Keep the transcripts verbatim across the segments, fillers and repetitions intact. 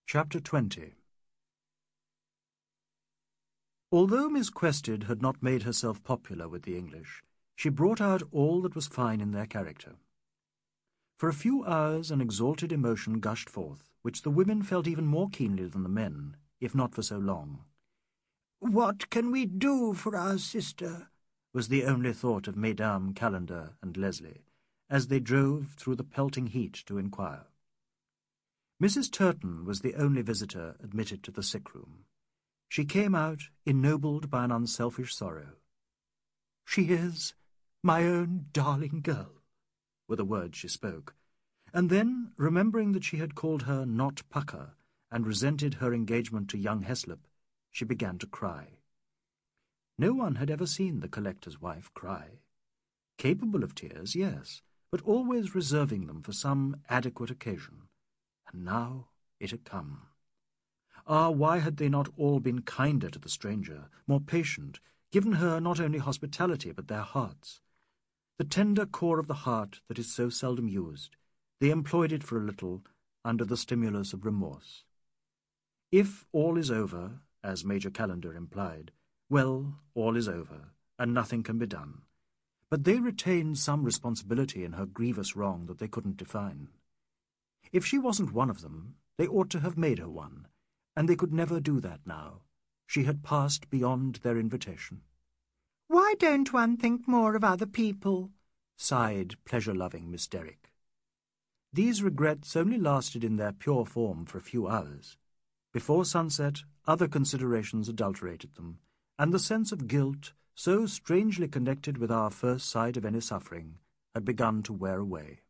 Chapter twenty. Although Miss Quested had not made herself popular with the English, she brought out all that was fine in their character. For a few hours an exalted emotion gushed forth, which the women felt even more keenly than the men, if not for so long. "What can we do for our sister?" was the only thought of Mesdames Calendar and Leslie, as they drove through the pelting heat to inquire. Missus Turton was the only visitor admitted to the sick-room. She came out ennobled by an unselfish sorrow. "She is my own darling girl," were the words she spoke, and then, remembering that she had called her not Pucker, and resented her engagement to young Heslop, she began to cry. No one had ever seen the collector's wife cry. Capable of tears, yes, but always reserving them for some adequate occasion. And now it had come. Ah, why had they not all been kinder to the stranger, more patient, given her not only hospitality but their hearts? The tender core of the heart that is so seldom used, they employed it for a little under the stimulus of remorse. If all is over, as Major Calendar implied, well, all is over, and nothing can be done. But they retained some responsibility in her grievous wrong that they couldn't define. If she wasn't one of them, they ought to have made her one, and they could never do that now. She had passed beyond their invitation. "Why don't one think more of other people?" sighed pleasure-loving Miss Derrick. These regrets only lasted in their pure form for a few hours. Before sunset, other considerations adulterated them, and the sense of guilt, so strangely connected with our first sight of any suffering, had begun to wear away.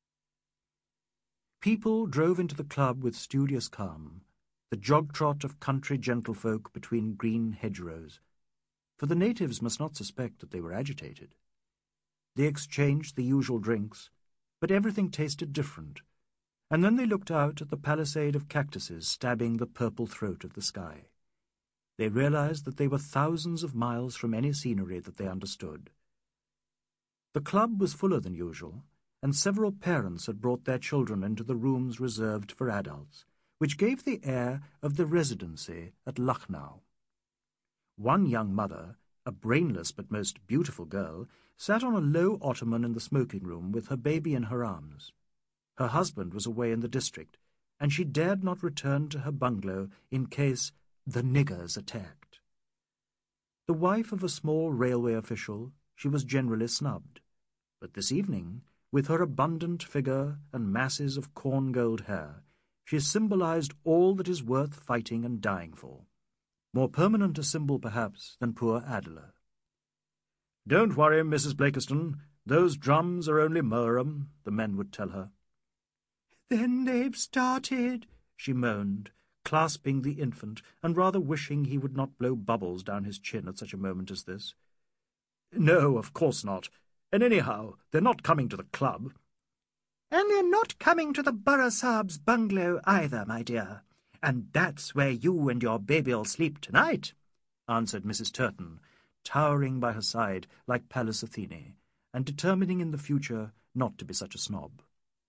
People drove into the club with studious calm, the jog-trot of country gentlefolk between green hedgerows, for the natives must not suspect that they were agitated. They exchanged the usual drinks, but everything tasted different, and then they looked out at the palisade of cactuses stabbing the purple throat of the sky. They realized that they were thousands of miles from any scenery that they understood. The club was fuller than usual, and several parents had brought their children into the rooms reserved for adults, which gave the air of the Residency at Lucknow. One young mother, a brainless but most beautiful girl, sat on a low ottoman in the smoking-room with her baby in her arms. Her husband was away in the district, and she dared not return to her bungalow in case the niggers attacked. The wife of a small railway official, she was generally snubbed, but this evening, with her abundant figure and masses of corn-gold hair, she symbolized all that is worth fighting and dying for. More permanent a symbol, perhaps, than poor Adela. "Don't worry, Missus Blakiston. Those drums are only Murrum," the men would tell her. "Then they've started," she moaned, clasping the infant, and rather wishing he would not blow bubbles down his chin at such a moment as this. "No, of course not. And anyhow, they're not coming to the club." "And they're not coming to the Borough Sahib's bungalow either, my dear. And that's where you and your baby'll sleep tonight," answered Missus Turton, towering by her side like Pallas Athene, and determining in the future not to be such a snob.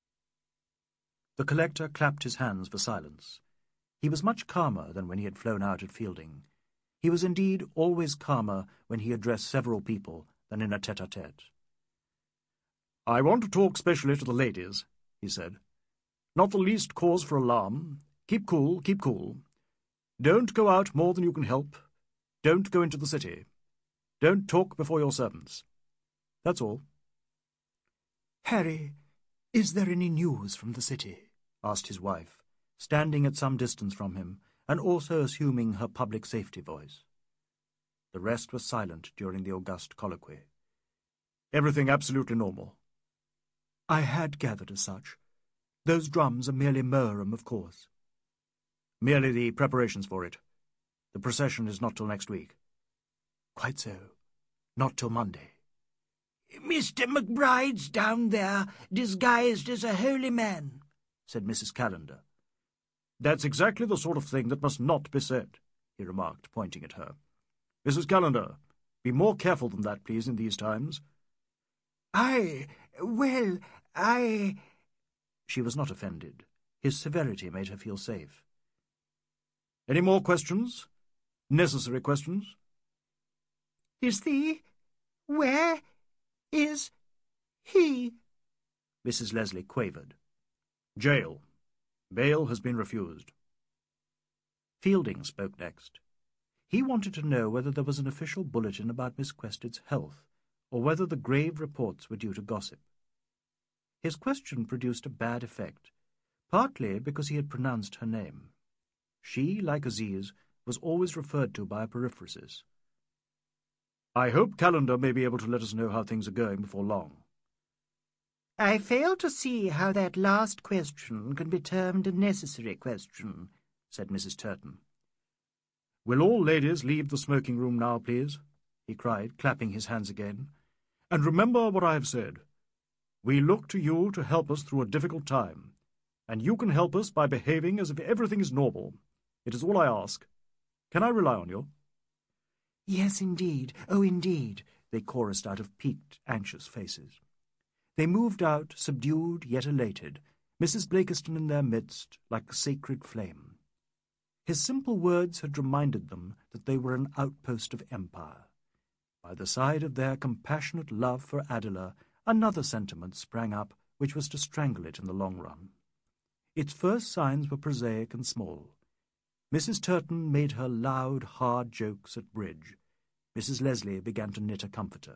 The collector clapped his hands for silence. He was much calmer than when he had flown out at Fielding. He was indeed always calmer when he addressed several people than in a tete-a-tete. "I want to talk specially to the ladies," he said. "Not the least cause for alarm. Keep cool, keep cool. Don't go out more than you can help. Don't go into the city. Don't talk before your servants. That's all." "Harry, is there any news from the city?" asked his wife, standing at some distance from him, and also assuming her public safety voice. The rest was silent during the august colloquy. "Everything absolutely normal." "I had gathered as such. Those drums are merely Murrum, of course." "Merely the preparations for it. The procession is not till next week." "Quite so. Not till Monday." "Mister McBride's down there, disguised as a holy man," said Missus Calendar. "That's exactly the sort of thing that must not be said," he remarked, pointing at her. "Missus Calendar, be more careful than that, please, in these times." "I... well, I..." She was not offended. His severity made her feel safe. Any more questions? Necessary questions? Is the... where is he? Missus Leslie quavered. Jail. Bail has been refused. Fielding spoke next. He wanted to know whether there was an official bulletin about Miss Quested's health, or whether the grave reports were due to gossip. His question produced a bad effect, partly because he had pronounced her name. She, like Aziz, was always referred to by a periphrasis. I hope Calendar may be able to let us know how things are going before long. I fail to see how that last question can be termed a necessary question, said Missus Turton. Will all ladies leave the smoking-room now, please? He cried, clapping his hands again. And remember what I have said. We look to you to help us through a difficult time, and you can help us by behaving as if everything is normal. It is all I ask. Can I rely on you? Yes, indeed. Oh, indeed, they chorused out of peaked, anxious faces. They moved out, subdued yet elated, Missus Blakiston in their midst, like a sacred flame. His simple words had reminded them that they were an outpost of empire. By the side of their compassionate love for Adela, another sentiment sprang up which was to strangle it in the long run. Its first signs were prosaic and small. Missus Turton made her loud, hard jokes at bridge. Missus Leslie began to knit a comforter.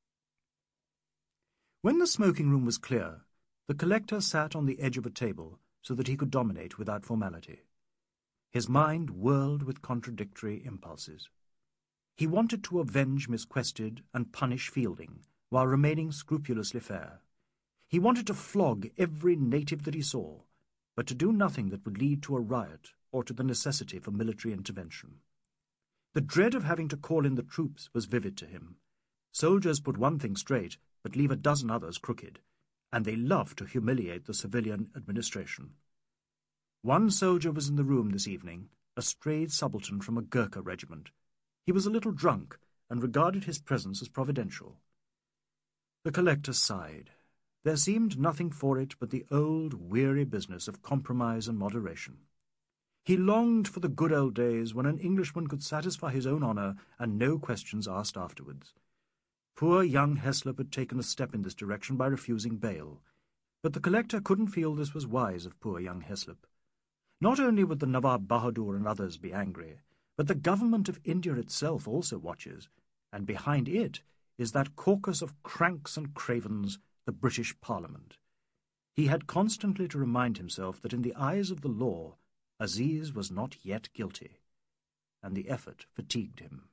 When the smoking-room was clear, the collector sat on the edge of a table so that he could dominate without formality. His mind whirled with contradictory impulses. He wanted to avenge Miss Quested and punish Fielding, while remaining scrupulously fair. He wanted to flog every native that he saw, but to do nothing that would lead to a riot or to the necessity for military intervention. The dread of having to call in the troops was vivid to him. Soldiers put one thing straight, but leave a dozen others crooked, and they love to humiliate the civilian administration. One soldier was in the room this evening, a strayed subaltern from a Gurkha regiment. He was a little drunk, and regarded his presence as providential. The collector sighed. There seemed nothing for it but the old, weary business of compromise and moderation. He longed for the good old days when an Englishman could satisfy his own honour and no questions asked afterwards. Poor young Heslop had taken a step in this direction by refusing bail, but the collector couldn't feel this was wise of poor young Heslop. Not only would the Nawab Bahadur and others be angry, but the government of India itself also watches, and behind it is that caucus of cranks and cravens, the British Parliament. He had constantly to remind himself that in the eyes of the law, Aziz was not yet guilty, and the effort fatigued him.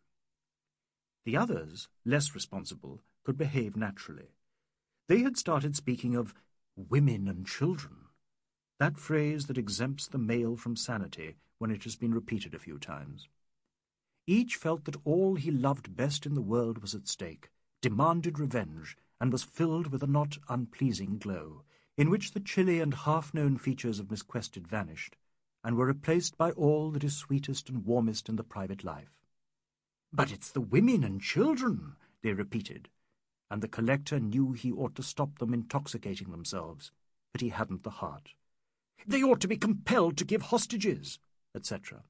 The others, less responsible, could behave naturally. They had started speaking of women and children, that phrase that exempts the male from sanity when it has been repeated a few times. Each felt that all he loved best in the world was at stake, demanded revenge, and was filled with a not unpleasing glow, in which the chilly and half-known features of Miss Quested vanished, and were replaced by all that is sweetest and warmest in the private life. "But it's the women and children," they repeated, and the collector knew he ought to stop them intoxicating themselves, but he hadn't the heart. "They ought to be compelled to give hostages," et cetera.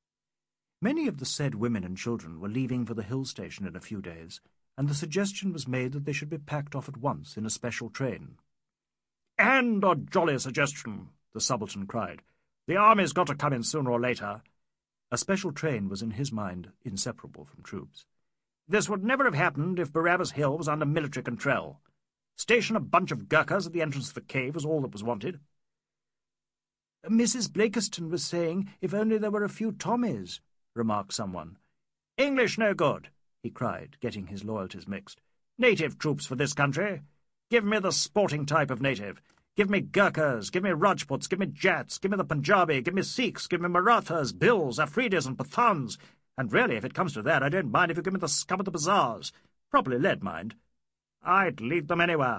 Many of the said women and children were leaving for the hill station in a few days, and the suggestion was made that they should be packed off at once in a special train. "And a jolly suggestion," the subaltern cried. "The army's got to come in sooner or later." A special train was in his mind inseparable from troops. "This would never have happened if Barabbas Hill was under military control. Station a bunch of Gurkhas at the entrance of the cave was all that was wanted." "Missus Blakiston was saying if only there were a few Tommies," remarked someone. "English no good," he cried, getting his loyalties mixed. "Native troops for this country. Give me the sporting type of native. Give me Gurkhas, give me Rajputs, give me Jats, give me the Punjabi, give me Sikhs, give me Marathas, Bhils, Afridis and Pathans. And really, if it comes to that, I don't mind if you give me the scum of the bazaars. Properly led, mind. I'd lead them anywhere."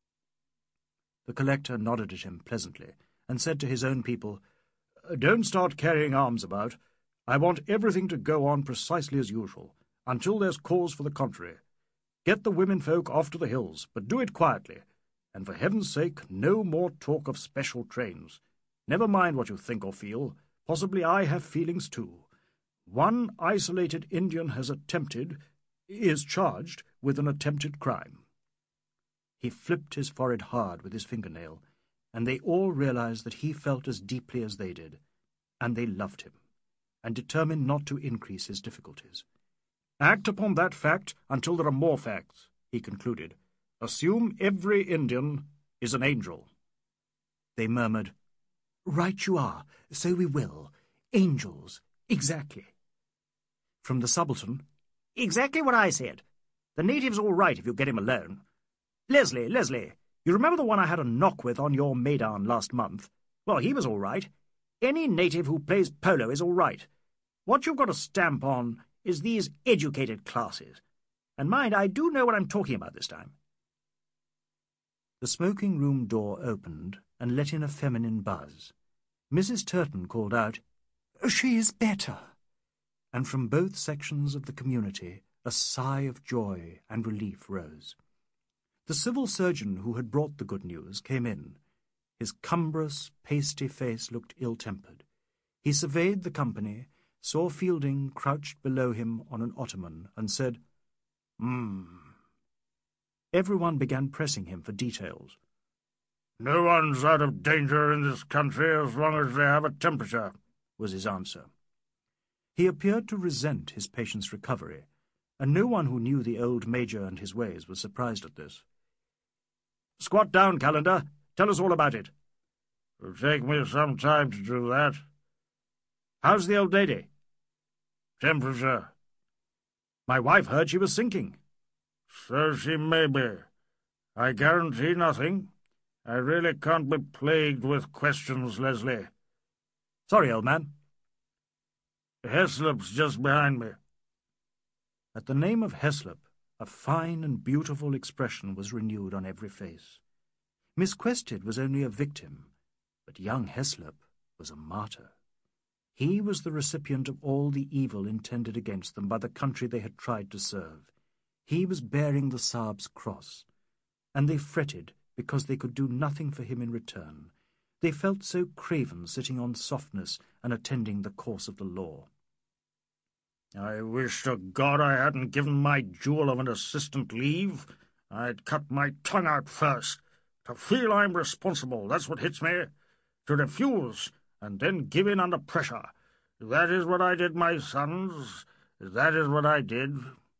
The collector nodded at him pleasantly, and said to his own people, "Don't start carrying arms about. I want everything to go on precisely as usual, until there's cause for the contrary. Get the women folk off to the hills, but do it quietly. And for heaven's sake, no more talk of special trains. Never mind what you think or feel, Possibly I have feelings too. One isolated Indian has attempted, is charged with an attempted crime." He flipped his forehead hard with his fingernail, and they all realized that he felt as deeply as they did, and they loved him, and determined not to increase his difficulties. "Act upon that fact until there are more facts," he concluded. "Assume every Indian is an angel." They murmured, "Right you are, so we will. Angels, exactly." From the subaltern, "Exactly what I said. The native's all right if you get him alone. Leslie, Leslie, you remember the one I had a knock with on your Maidan last month? Well, he was all right. Any native who plays polo is all right. What you've got to stamp on is these educated classes. And mind, I do know what I'm talking about this time." The smoking-room door opened and let in a feminine buzz. Missus Turton called out, "She is better," and from both sections of the community a sigh of joy and relief rose. The civil surgeon who had brought the good news came in. His cumbrous, pasty face looked ill-tempered. He surveyed the company, saw Fielding crouched below him on an ottoman, and said, "Hmm." Everyone began pressing him for details. "No one's out of danger in this country as long as they have a temperature," was his answer. He appeared to resent his patient's recovery, and no one who knew the old Major and his ways was surprised at this. "Squat down, Calendar. Tell us all about it." "It'll take me some time to do that." "How's the old lady?" "Temperature." "My wife heard she was sinking." "So she may be. I guarantee nothing. I really can't be plagued with questions, Leslie." "Sorry, old man." "Heslop's just behind me." At the name of Heslop, a fine and beautiful expression was renewed on every face. Miss Quested was only a victim, but young Heslop was a martyr. He was the recipient of all the evil intended against them by the country they had tried to serve. He was bearing the Saab's cross, and they fretted because they could do nothing for him in return. They felt so craven sitting on softness and attending the course of the law. "I wish to God I hadn't given my jewel of an assistant leave. I'd cut my tongue out first. To feel I'm responsible, that's what hits me. To refuse, and then give in under pressure. That is what I did, my sons. That is what I did."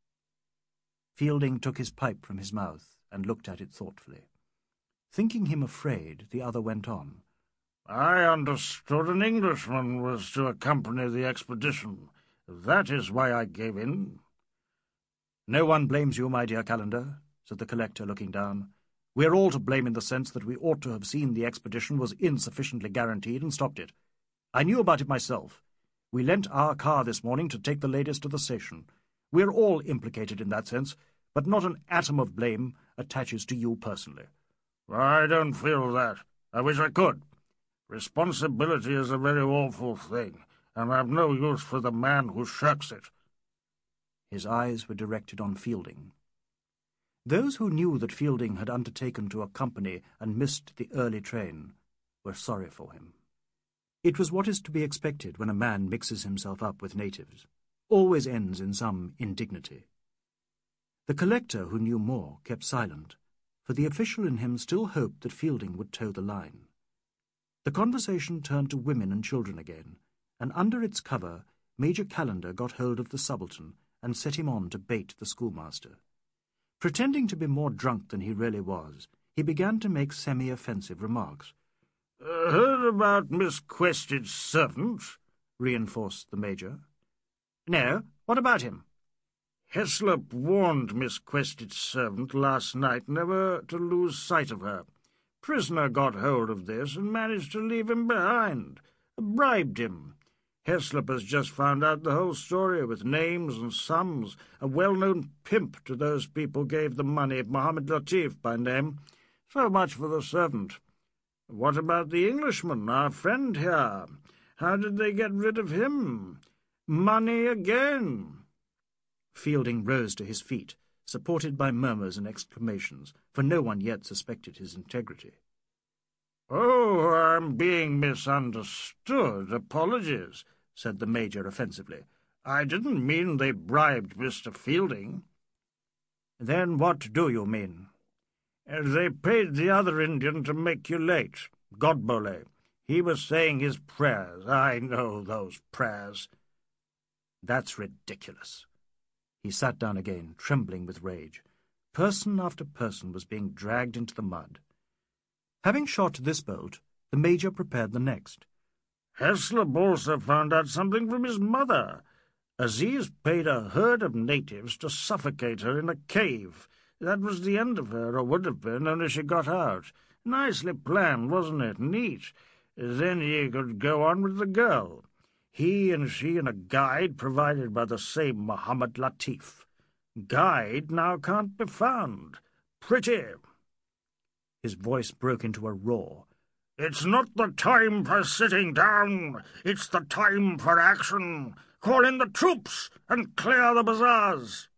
Fielding took his pipe from his mouth and looked at it thoughtfully. Thinking him afraid, the other went on. "I understood an Englishman was to accompany the expedition. That is why I gave in." "No one blames you, my dear Calendar," said the collector, looking down. "We are all to blame in the sense that we ought to have seen the expedition was insufficiently guaranteed and stopped it. I knew about it myself. We lent our car this morning to take the ladies to the station. We are all implicated in that sense, but not an atom of blame attaches to you personally." "I don't feel that. I wish I could. Responsibility is a very awful thing, and I've no use for the man who shirks it." His eyes were directed on Fielding. Those who knew that Fielding had undertaken to accompany and missed the early train were sorry for him. It was what is to be expected when a man mixes himself up with natives. Always ends in some indignity. The collector, who knew more, kept silent, for the official in him still hoped that Fielding would toe the line. The conversation turned to women and children again, and under its cover Major Calendar got hold of the subaltern and set him on to bait the schoolmaster. Pretending to be more drunk than he really was, he began to make semi-offensive remarks. Uh, "Heard about Miss Quested's servant?" reinforced the Major. "No. What about him?" "Heslop warned Miss Quested's servant last night never to lose sight of her. Prisoner got hold of this and managed to leave him behind. Bribed him. Heslop has just found out the whole story, with names and sums. A well-known pimp to those people gave the money, Mohammed Latif by name. So much for the servant. What about the Englishman, our friend here? How did they get rid of him? Money again." Fielding rose to his feet, supported by murmurs and exclamations, for no one yet suspected his integrity. "Oh, I'm being misunderstood. Apologies," said the Major offensively. "I didn't mean they bribed Mister Fielding." "Then what do you mean?" "They paid the other Indian to make you late, Godbole. He was saying his prayers. I know those prayers." "That's ridiculous." He sat down again, trembling with rage. Person after person was being dragged into the mud. Having shot this bolt, the Major prepared the next. "Heslop also found out something from his mother. Aziz paid a herd of natives to suffocate her in a cave. That was the end of her, or would have been, only she got out. Nicely planned, wasn't it? Neat. Then he could go on with the girl. He and she and a guide provided by the same Muhammad Latif. Guide now can't be found. Pretty." His voice broke into a roar. "It's not the time for sitting down. It's the time for action. Call in the troops and clear the bazaars."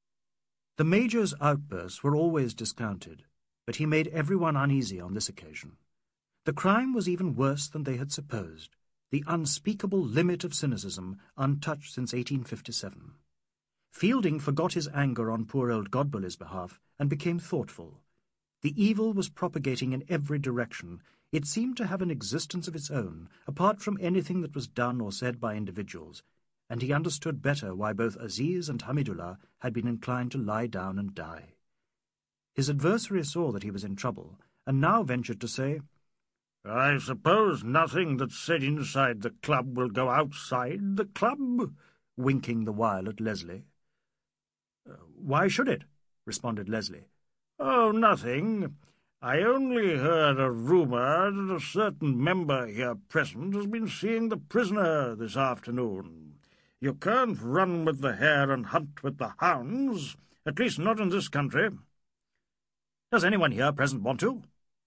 The Major's outbursts were always discounted, but he made everyone uneasy on this occasion. The crime was even worse than they had supposed, the unspeakable limit of cynicism untouched since eighteen fifty-seven. Fielding forgot his anger on poor old Godbole's behalf and became thoughtful. The evil was propagating in every direction. It seemed to have an existence of its own, apart from anything that was done or said by individuals, and he understood better why both Aziz and Hamidullah had been inclined to lie down and die. His adversary saw that he was in trouble, and now ventured to say, "I suppose nothing that's said inside the club will go outside the club?" winking the while at Leslie. Uh, "Why should it?" responded Leslie. "Oh, nothing. I only heard a rumour that a certain member here present has been seeing the prisoner this afternoon. You can't run with the hare and hunt with the hounds, at least not in this country." "Does anyone here present want to?"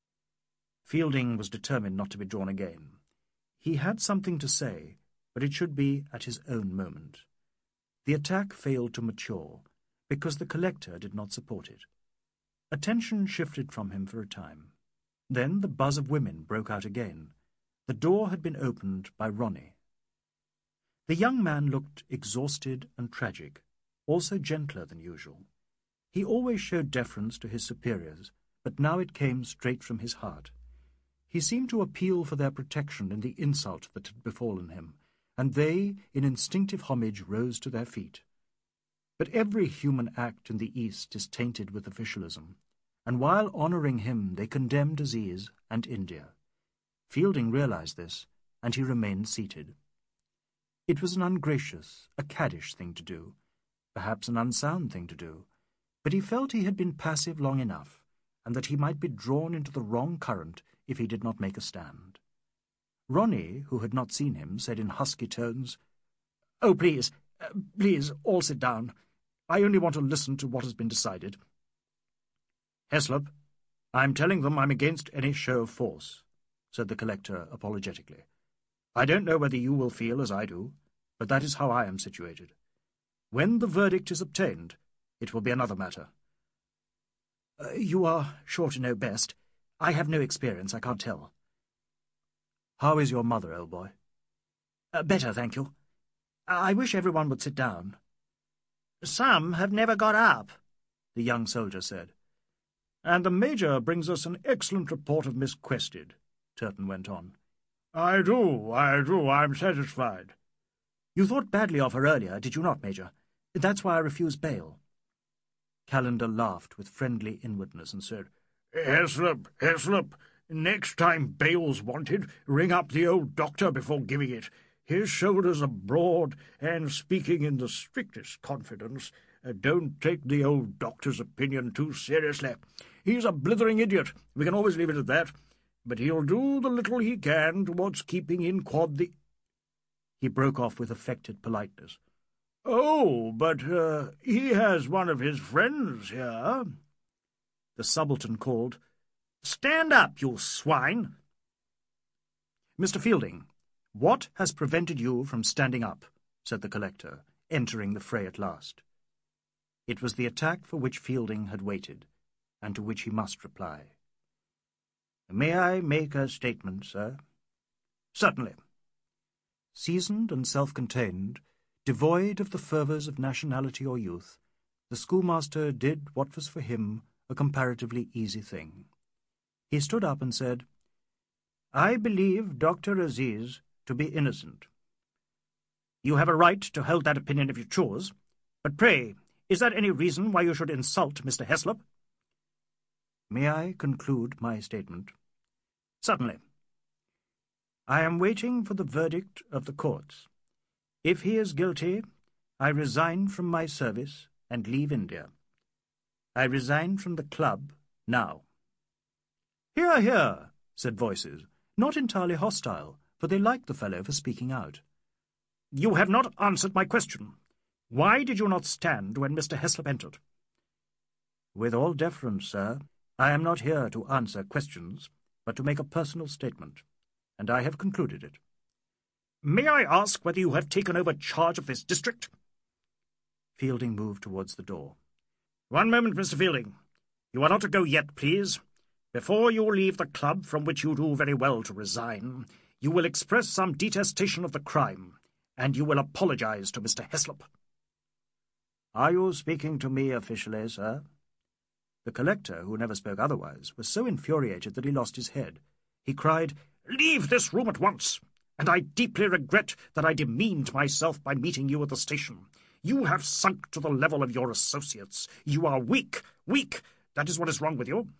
Fielding was determined not to be drawn again. He had something to say, but it should be at his own moment. The attack failed to mature, because the collector did not support it. Attention shifted from him for a time. Then the buzz of women broke out again. The door had been opened by Ronnie. The young man looked exhausted and tragic, also gentler than usual. He always showed deference to his superiors, but now it came straight from his heart. He seemed to appeal for their protection in the insult that had befallen him, and they, in instinctive homage, rose to their feet. But every human act in the East is tainted with officialism, and while honouring him they condemned Aziz and India. Fielding realized this, and he remained seated. It was an ungracious, a caddish thing to do, perhaps an unsound thing to do, but he felt he had been passive long enough, and that he might be drawn into the wrong current if he did not make a stand. Ronnie, who had not seen him, said in husky tones, "Oh, please, uh, please, all sit down. I only want to listen to what has been decided." "Heslop, I'm telling them I'm against any show of force," said the collector apologetically. "I don't know whether you will feel as I do, but that is how I am situated. When the verdict is obtained, it will be another matter." Uh, "You are sure to know best. I have no experience, I can't tell." "How is your mother, old boy?" Uh, "better, thank you. I wish everyone would sit down." "Some have never got up," the young soldier said. "And the Major brings us an excellent report of Miss Quested," Turton went on. "I do, I do. I'm satisfied." "You thought badly of her earlier, did you not, Major? That's why I refused bail." Calendar laughed with friendly inwardness and said, "Heslop, Heslop, next time bail's wanted, ring up the old doctor before giving it. His shoulders are broad, and, speaking in the strictest confidence, uh, don't take the old doctor's opinion too seriously. He's a blithering idiot, we can always leave it at that, but he'll do the little he can towards keeping in quod the—" He broke off with affected politeness. "Oh, but uh, he has one of his friends here." The subaltern called, "Stand up, you swine!" "Mister Fielding, what has prevented you from standing up?" said the collector, entering the fray at last. It was the attack for which Fielding had waited, and to which he must reply. May I make a statement, sir? Certainly. Seasoned and self-contained, devoid of the fervours of nationality or youth, the schoolmaster did what was for him a comparatively easy thing. He stood up and said, "I believe Doctor Aziz to be innocent." "You have a right to hold that opinion if you choose, but pray, is there any reason why you should insult Mister Heslop?" "May I conclude my statement?" "Certainly." "I am waiting for the verdict of the courts. If he is guilty, I resign from my service and leave India. I resign from the club now." "Hear, hear," said voices, not entirely hostile, for they liked the fellow for speaking out. "You have not answered my question. Why did you not stand when Mister Heslop entered?" "With all deference, sir, I am not here to answer questions, but to make a personal statement, and I have concluded it." "May I ask whether you have taken over charge of this district?" Fielding moved towards the door. "One moment, Mister Fielding. You are not to go yet, please. Before you leave the club, from which you do very well to resign, you will express some detestation of the crime, and you will apologize to Mister Heslop." "Are you speaking to me officially, sir?" The collector, who never spoke otherwise, was so infuriated that he lost his head. He cried, "Leave this room at once, and I deeply regret that I demeaned myself by meeting you at the station. You have sunk to the level of your associates. You are weak, weak. That is what is wrong with you."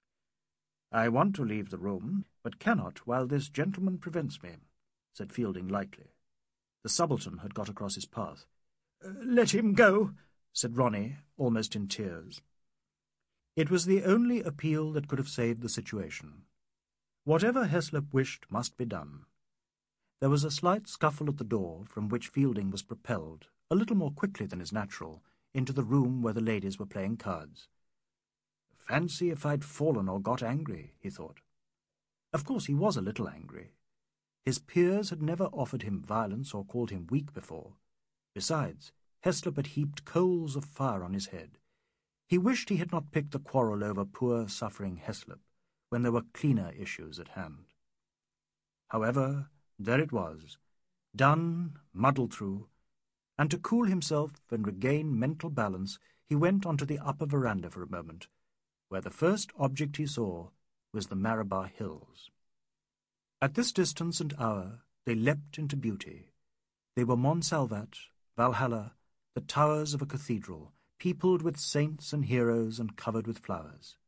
"I want to leave the room, but cannot while this gentleman prevents me," said Fielding lightly. The subaltern had got across his path. "Let him go," said Ronnie, almost in tears. It was the only appeal that could have saved the situation. Whatever Heslop wished must be done. There was a slight scuffle at the door, from which Fielding was propelled, a little more quickly than is natural, into the room where the ladies were playing cards. "Fancy if I'd fallen or got angry," he thought. Of course he was a little angry. His peers had never offered him violence or called him weak before. Besides, Heslop had heaped coals of fire on his head. He wished he had not picked the quarrel over poor, suffering Heslop, when there were cleaner issues at hand. However, there it was, done, muddled through, and to cool himself and regain mental balance, he went onto the upper veranda for a moment, where the first object he saw was the Marabar Hills. At this distance and hour they leapt into beauty. They were Montsalvat, Valhalla, the towers of a cathedral, peopled with saints and heroes and covered with flowers.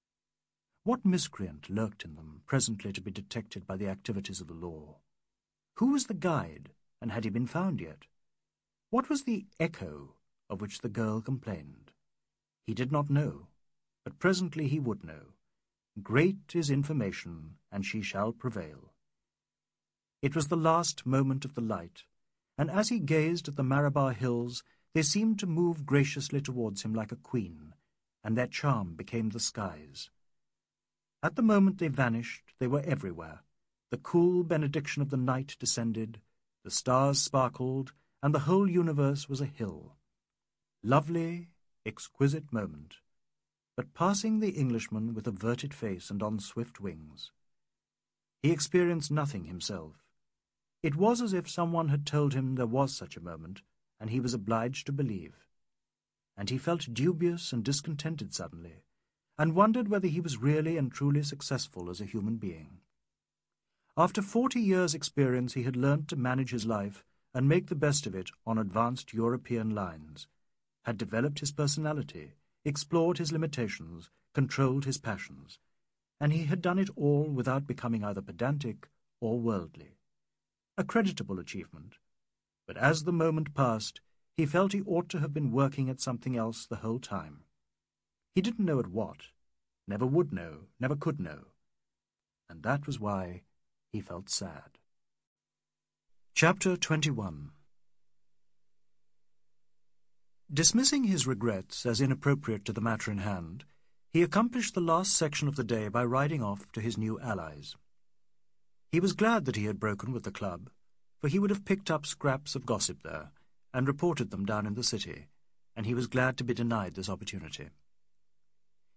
What miscreant lurked in them, presently to be detected by the activities of the law? Who was the guide, and had he been found yet? What was the echo of which the girl complained? He did not know, but presently he would know. Great is information, and she shall prevail. It was the last moment of the light, and as he gazed at the Marabar Hills, they seemed to move graciously towards him like a queen, and their charm became the skies. At the moment they vanished, they were everywhere. The cool benediction of the night descended, the stars sparkled, and the whole universe was a hill. Lovely, exquisite moment, but passing the Englishman with averted face and on swift wings. He experienced nothing himself. It was as if someone had told him there was such a moment, and he was obliged to believe. And he felt dubious and discontented suddenly, and wondered whether he was really and truly successful as a human being. After forty years' experience he had learnt to manage his life and make the best of it on advanced European lines, had developed his personality, explored his limitations, controlled his passions, and he had done it all without becoming either pedantic or worldly. A creditable achievement, but as the moment passed, he felt he ought to have been working at something else the whole time. He didn't know at what, never would know, never could know, and that was why he felt sad. Chapter twenty-one. Dismissing his regrets as inappropriate to the matter in hand, he accomplished the last section of the day by riding off to his new allies. He was glad that he had broken with the club, for he would have picked up scraps of gossip there, and reported them down in the city, and he was glad to be denied this opportunity.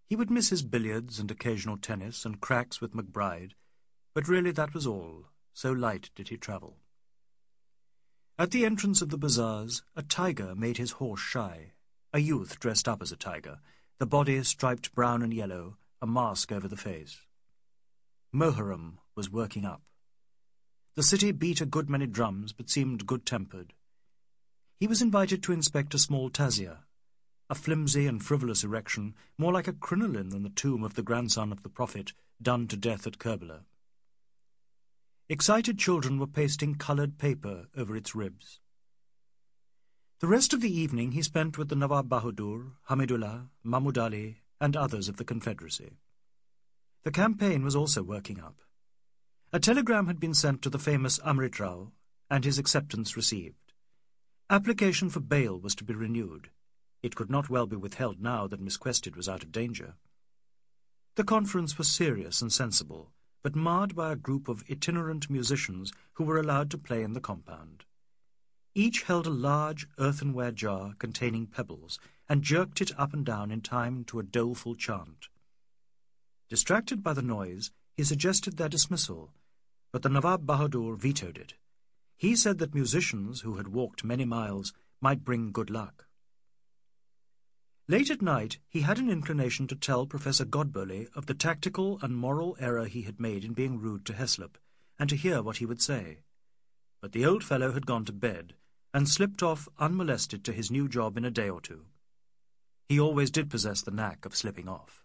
He would miss his billiards and occasional tennis and cracks with MacBride, but really that was all, so light did he travel. At the entrance of the bazaars, a tiger made his horse shy, a youth dressed up as a tiger, the body striped brown and yellow, a mask over the face. Moharram was working up. The city beat a good many drums, but seemed good-tempered. He was invited to inspect a small tazia, a flimsy and frivolous erection, more like a crinoline than the tomb of the grandson of the Prophet, done to death at Kerbala. Excited children were pasting coloured paper over its ribs. The rest of the evening he spent with the Nawab Bahadur, Hamidullah, Mahmud Ali, and others of the Confederacy. The campaign was also working up. A telegram had been sent to the famous Amrit Rao, and his acceptance received. Application for bail was to be renewed. It could not well be withheld now that Miss Quested was out of danger. The conference was serious and sensible, but marred by a group of itinerant musicians who were allowed to play in the compound. Each held a large earthenware jar containing pebbles, and jerked it up and down in time to a doleful chant. Distracted by the noise, he suggested their dismissal, but the Nawab Bahadur vetoed it. He said that musicians who had walked many miles might bring good luck. Late at night he had an inclination to tell Professor Godberley of the tactical and moral error he had made in being rude to Heslop, and to hear what he would say. But the old fellow had gone to bed, and slipped off unmolested to his new job in a day or two. He always did possess the knack of slipping off.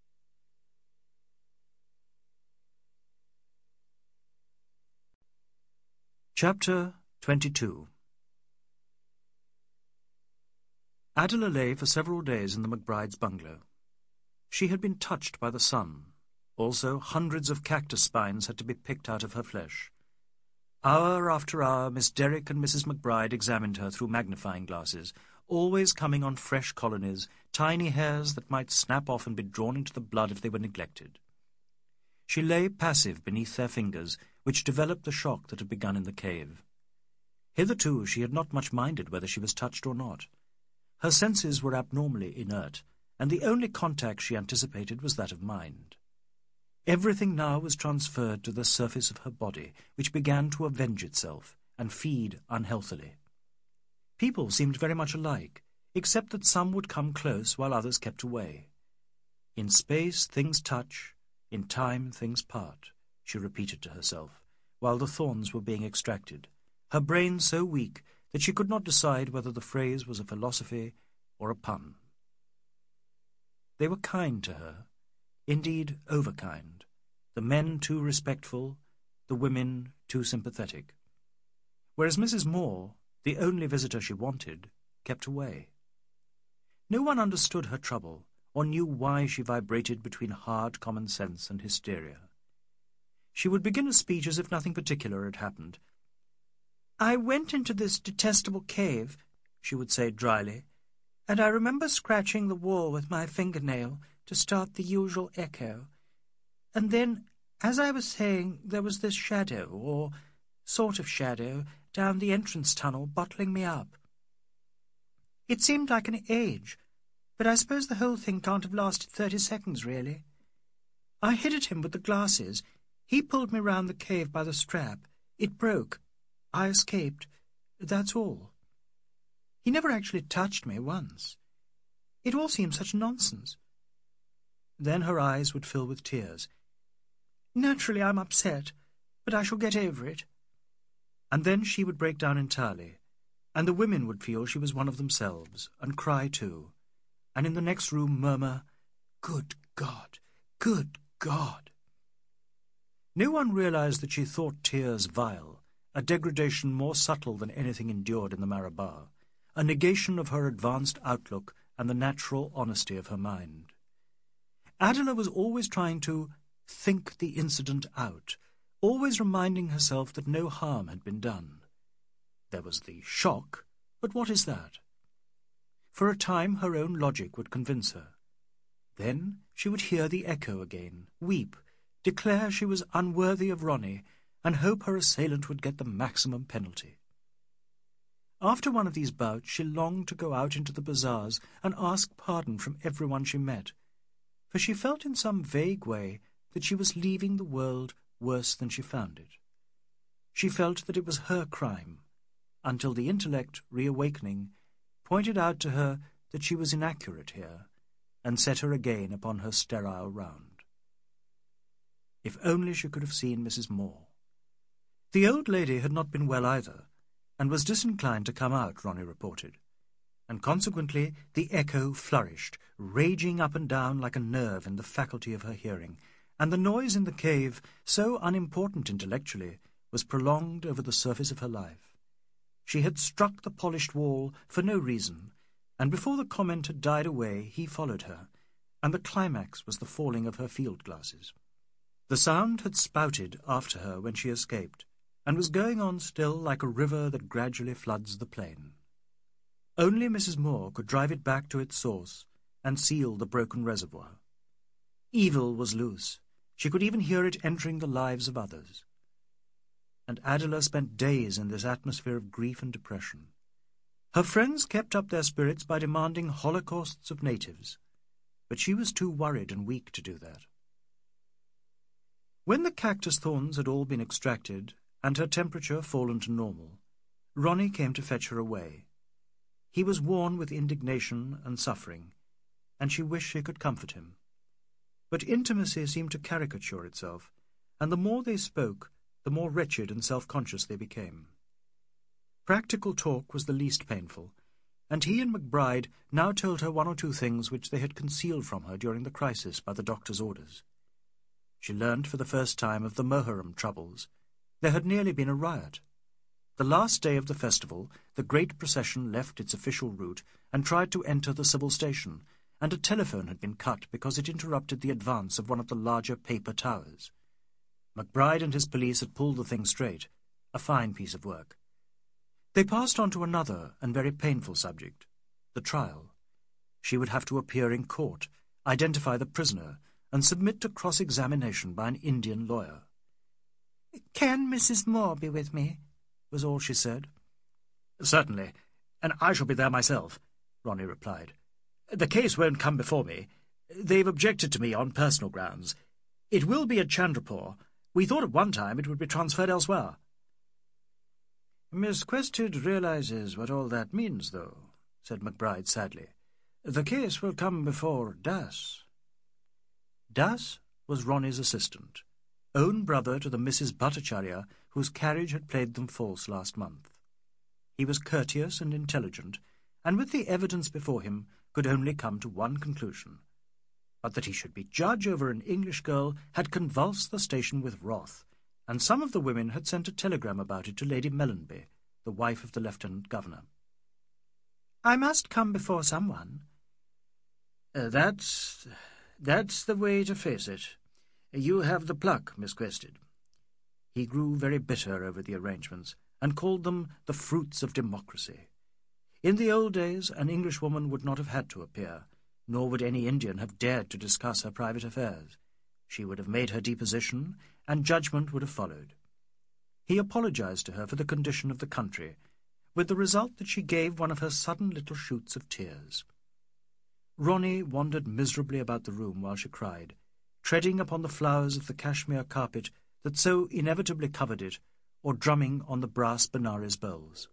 Chapter twenty-two. Adela lay for several days in the MacBride's bungalow. She had been touched by the sun. Also, hundreds of cactus spines had to be picked out of her flesh. Hour after hour, Miss Derrick and Missus MacBride examined her through magnifying glasses, always coming on fresh colonies, tiny hairs that might snap off and be drawn into the blood if they were neglected. She lay passive beneath their fingers, which developed the shock that had begun in the cave. Hitherto she had not much minded whether she was touched or not. Her senses were abnormally inert, and the only contact she anticipated was that of mind. Everything now was transferred to the surface of her body, which began to avenge itself and feed unhealthily. People seemed very much alike, except that some would come close while others kept away. In space things touch, in time things part, she repeated to herself, while the thorns were being extracted, her brain so weak that she could not decide whether the phrase was a philosophy or a pun. They were kind to her, indeed overkind, the men too respectful, the women too sympathetic, whereas Missus Moore, the only visitor she wanted, kept away. No one understood her trouble, or knew why she vibrated between hard common sense and hysteria. She would begin a speech as if nothing particular had happened. "I went into this detestable cave," she would say dryly, "and I remember scratching the wall with my fingernail to start the usual echo. And then, as I was saying, there was this shadow, or sort of shadow, down the entrance tunnel bottling me up. It seemed like an age, but I suppose the whole thing can't have lasted thirty seconds, really. I hit at him with the glasses. He pulled me round the cave by the strap. It broke. I escaped. That's all. He never actually touched me once. It all seemed such nonsense." Then her eyes would fill with tears. "Naturally I'm upset, but I shall get over it." And then she would break down entirely, and the women would feel she was one of themselves, and cry too, and in the next room murmur, "Good God! Good God!" No one realized that she thought tears vile, a degradation more subtle than anything endured in the Marabar, a negation of her advanced outlook and the natural honesty of her mind. Adela was always trying to think the incident out, always reminding herself that no harm had been done. There was the shock, but what is that? For a time her own logic would convince her. Then she would hear the echo again, weep, declare she was unworthy of Ronnie, and hope her assailant would get the maximum penalty. After one of these bouts she longed to go out into the bazaars and ask pardon from everyone she met. for she felt in some vague way that she was leaving the world worse than she found it. She felt that it was her crime, until the intellect, reawakening, pointed out to her that she was inaccurate here, and set her again upon her sterile round. If only she could have seen Missus Moore. The old lady had not been well either, and was disinclined to come out, Ronnie reported, and consequently the echo flourished, raging up and down like a nerve in the faculty of her hearing, and the noise in the cave, so unimportant intellectually, was prolonged over the surface of her life. She had struck the polished wall for no reason, and before the comment had died away he followed her, and the climax was the falling of her field-glasses. The sound had spouted after her when she escaped, and was going on still like a river that gradually floods the plain. Only Missus Moore could drive it back to its source and seal the broken reservoir. Evil was loose. She could even hear it entering the lives of others. And Adela spent days in this atmosphere of grief and depression. Her friends kept up their spirits by demanding holocausts of natives, but she was too worried and weak to do that. When the cactus thorns had all been extracted, and her temperature fallen to normal, Ronnie came to fetch her away. He was worn with indignation and suffering, and she wished she could comfort him. But intimacy seemed to caricature itself, and the more they spoke, the more wretched and self-conscious they became. Practical talk was the least painful, and he and McBride now told her one or two things which they had concealed from her during the crisis by the doctor's orders. She learned for the first time of the Mohurrim troubles. There had nearly been a riot. The last day of the festival, the great procession left its official route and tried to enter the civil station, and a telephone had been cut because it interrupted the advance of one of the larger paper towers. McBride and his police had pulled the thing straight, a fine piece of work. They passed on to another and very painful subject, the trial. She would have to appear in court, identify the prisoner, and submit to cross-examination by an Indian lawyer. "Can Missus Moore be with me?" was all she said. "Certainly, and I shall be there myself," Ronnie replied. "The case won't come before me. They've objected to me on personal grounds. It will be at Chandrapur. We thought at one time it would be transferred elsewhere." "Miss Quested realizes what all that means, though," said McBride sadly. "The case will come before Das." Das was Ronnie's assistant, own brother to the Missus Bhattacharya whose carriage had played them false last month. He was courteous and intelligent, and with the evidence before him could only come to one conclusion. But that he should be judge over an English girl had convulsed the station with wrath, and some of the women had sent a telegram about it to Lady Mellanby, the wife of the Lieutenant Governor. "I must come before someone." Uh, that's... that's the way to face it. You have the pluck, Miss Quested." He grew very bitter over the arrangements, and called them the fruits of democracy. In the old days, an Englishwoman would not have had to appear, nor would any Indian have dared to discuss her private affairs. She would have made her deposition, and judgment would have followed. He apologized to her for the condition of the country, with the result that she gave one of her sudden little shoots of tears. Ronnie wandered miserably about the room while she cried, treading upon the flowers of the cashmere carpet that so inevitably covered it, or drumming on the brass Benares bowls.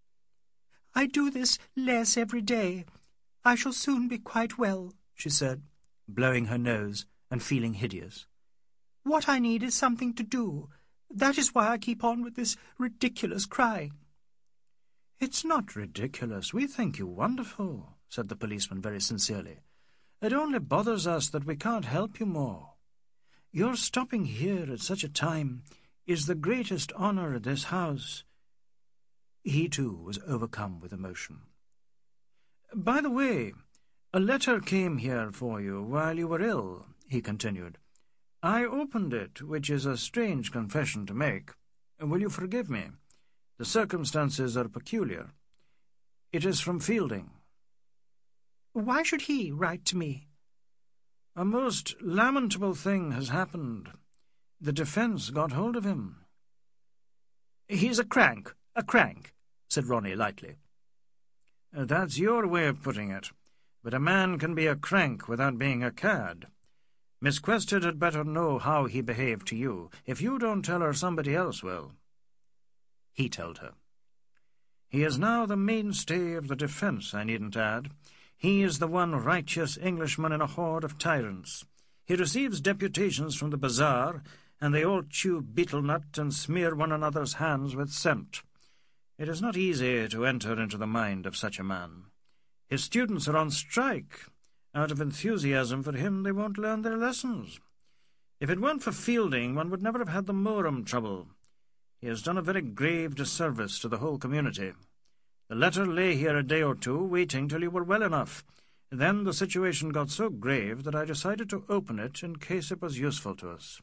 "I do this less every day. I shall soon be quite well," she said, blowing her nose and feeling hideous. "What I need is something to do. That is why I keep on with this ridiculous crying." "It's not ridiculous. We think you wonderful," said the policeman very sincerely. "It only bothers us that we can't help you more. Your stopping here at such a time is the greatest honour at this house." He, too, was overcome with emotion. "By the way, a letter came here for you while you were ill," he continued. "I opened it, which is a strange confession to make. Will you forgive me? The circumstances are peculiar. It is from Fielding." "Why should he write to me?" "A most lamentable thing has happened. The defence got hold of him." "He's a crank, a crank," said Ronnie lightly. "That's your way of putting it. But a man can be a crank without being a cad. Miss Quested had better know how he behaved to you. If you don't tell her, somebody else will. He told her. He is now the mainstay of the defence, I needn't add. He is the one righteous Englishman in a horde of tyrants. He receives deputations from the bazaar, and they all chew betel nut and smear one another's hands with scent. It is not easy to enter into the mind of such a man. His students are on strike. Out of enthusiasm for him, they won't learn their lessons. If it weren't for Fielding, one would never have had the Moorham trouble. He has done a very grave disservice to the whole community. The letter lay here a day or two, waiting till you were well enough. Then the situation got so grave that I decided to open it in case it was useful to us.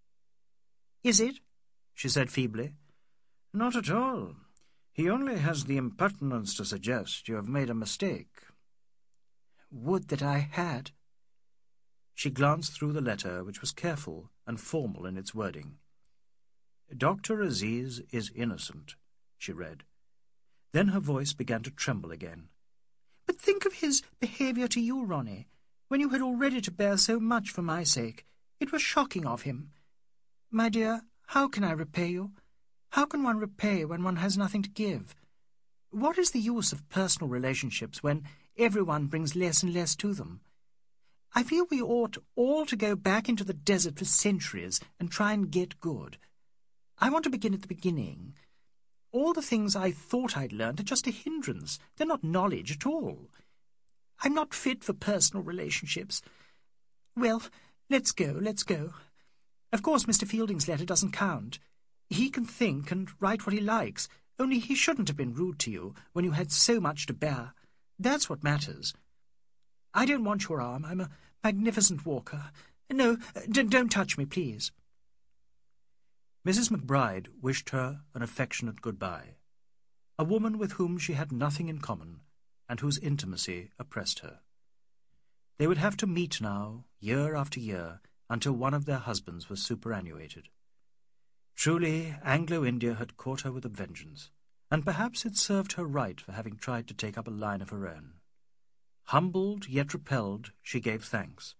"Is it?" she said feebly. "Not at all. He only has the impertinence to suggest you have made a mistake." "Would that I had." She glanced through the letter, which was careful and formal in its wording. "Doctor Aziz is innocent," she read. Then her voice began to tremble again. "But think of his behaviour to you, Ronnie, when you had already to bear so much for my sake. It was shocking of him. My dear, how can I repay you? How can one repay when one has nothing to give? What is the use of personal relationships when everyone brings less and less to them? I feel we ought all to go back into the desert for centuries and try and get good. I want to begin at the beginning. All the things I thought I'd learned are just a hindrance. They're not knowledge at all. I'm not fit for personal relationships. Well, let's go, let's go. Of course, Mister Fielding's letter doesn't count. He can think and write what he likes, only he shouldn't have been rude to you when you had so much to bear. That's what matters. I don't want your arm. I'm a magnificent walker. No, don't touch me, please." Missus McBride wished her an affectionate goodbye, a woman with whom she had nothing in common, and whose intimacy oppressed her. They would have to meet now, year after year, until one of their husbands was superannuated. Truly, Anglo-India had caught her with a vengeance, and perhaps it served her right for having tried to take up a line of her own. Humbled yet repelled, she gave thanks.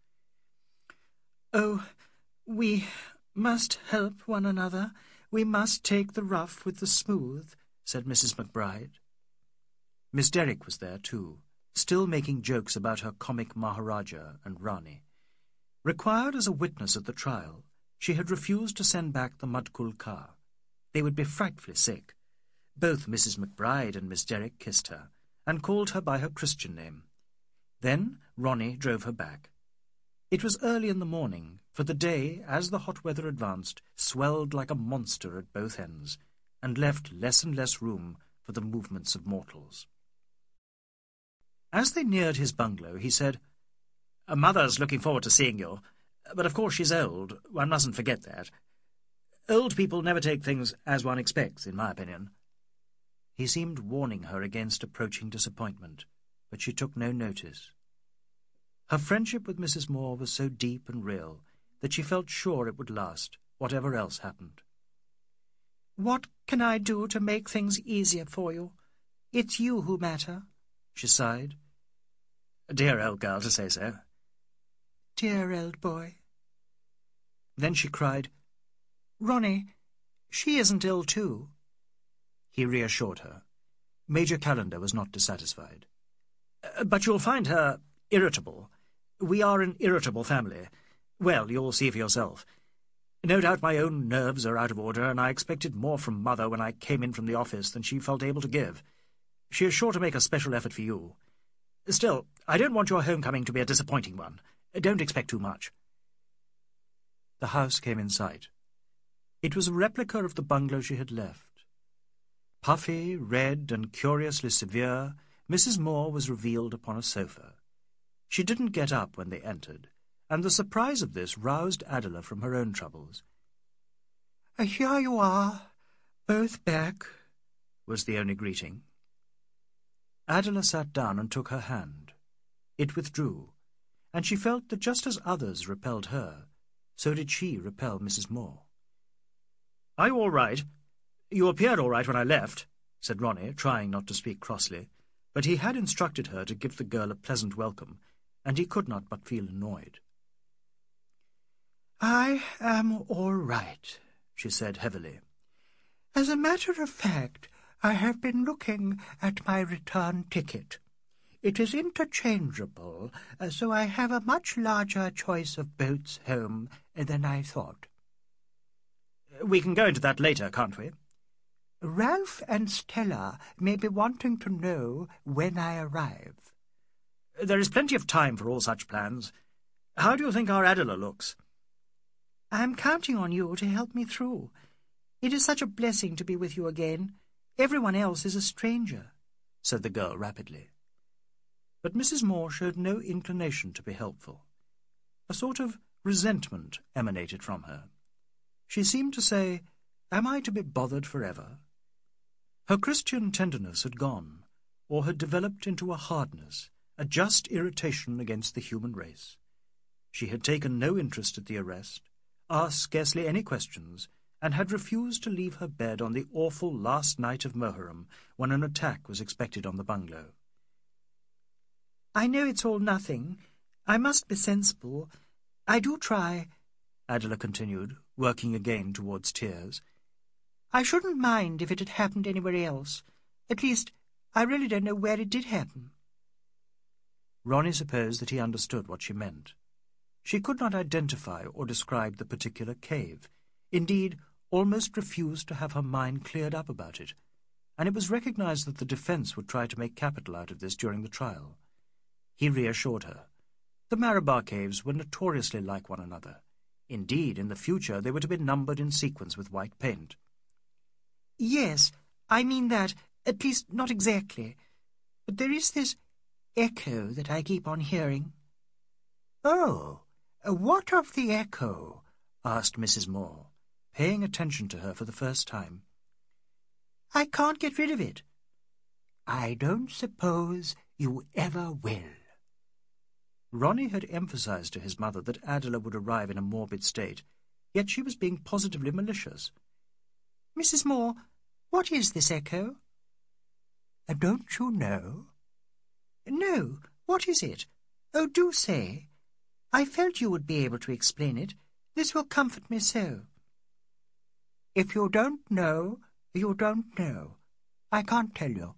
"Oh, we must help one another. We must take the rough with the smooth," said Missus McBride. Miss Derrick was there too, still making jokes about her comic Maharaja and Rani. Required as a witness at the trial, she had refused to send back the Mudkul car. They would be frightfully sick. Both Missus McBride and Miss Derrick kissed her, and called her by her Christian name. Then Ronnie drove her back. It was early in the morning, for the day, as the hot weather advanced, swelled like a monster at both ends, and left less and less room for the movements of mortals. As they neared his bungalow, he said, "Mother's looking forward to seeing you, but of course she's old. One mustn't forget that. Old people never take things as one expects, in my opinion." He seemed warning her against approaching disappointment, but she took no notice. Her friendship with Missus Moore was so deep and real that she felt sure it would last, whatever else happened. "What can I do to make things easier for you? It's you who matter," she sighed. "Dear old girl to say so." "Dear old boy." Then she cried, "Ronnie, she isn't ill too." He reassured her. Major Calendar was not dissatisfied. "But you'll find her irritable. We are an irritable family. Well, you'll see for yourself. No doubt my own nerves are out of order, and I expected more from Mother when I came in from the office than she felt able to give. She is sure to make a special effort for you. Still, I don't want your homecoming to be a disappointing one. Don't expect too much." The house came in sight. It was a replica of the bungalow she had left. Puffy, red, and curiously severe, Missus Moore was revealed upon a sofa. She didn't get up when they entered, and the surprise of this roused Adela from her own troubles. "Here you are, both back," was the only greeting. Adela sat down and took her hand. It withdrew, and she felt that just as others repelled her, so did she repel Missus Moore. "Are you all right? You appeared all right when I left," said Ronnie, trying not to speak crossly, but he had instructed her to give the girl a pleasant welcome, and he could not but feel annoyed. I am all right, she said heavily. As a matter of fact, I have been looking at my return ticket. It is interchangeable, uh, so I have a much larger choice of boats home than I thought. We can go into that later, can't we? Ralph and Stella may be wanting to know when I arrive. There is plenty of time for all such plans. How do you think our Adela looks? I am counting on you to help me through. It is such a blessing to be with you again. Everyone else is a stranger, said the girl rapidly. But Missus Moore showed no inclination to be helpful. A sort of resentment emanated from her. She seemed to say, "Am I to be bothered forever?" Her Christian tenderness had gone, or had developed into a hardness, a just irritation against the human race. She had taken no interest at the arrest, asked scarcely any questions, and had refused to leave her bed on the awful last night of Mohurrim, when an attack was expected on the bungalow. "I know it's all nothing. I must be sensible. I do try," Adela continued, working again towards tears. "I shouldn't mind if it had happened anywhere else. At least, I really don't know where it did happen." Ronnie supposed that he understood what she meant. She could not identify or describe the particular cave, indeed, almost refused to have her mind cleared up about it, and it was recognized that the defence would try to make capital out of this during the trial. He reassured her. The Marabar caves were notoriously like one another. Indeed, in the future they were to be numbered in sequence with white paint. "Yes, I mean that, at least not exactly. But there is this echo that I keep on hearing." "Oh, what of the echo?" asked Missus Moore, paying attention to her for the first time. "I can't get rid of it." "I don't suppose you ever will." Ronnie had emphasized to his mother that Adela would arrive in a morbid state, yet she was being positively malicious. "Missus Moore, what is this echo?" "Don't you know?" "No, what is it? Oh, do say. I felt you would be able to explain it. This will comfort me so." "If you don't know, you don't know. I can't tell you."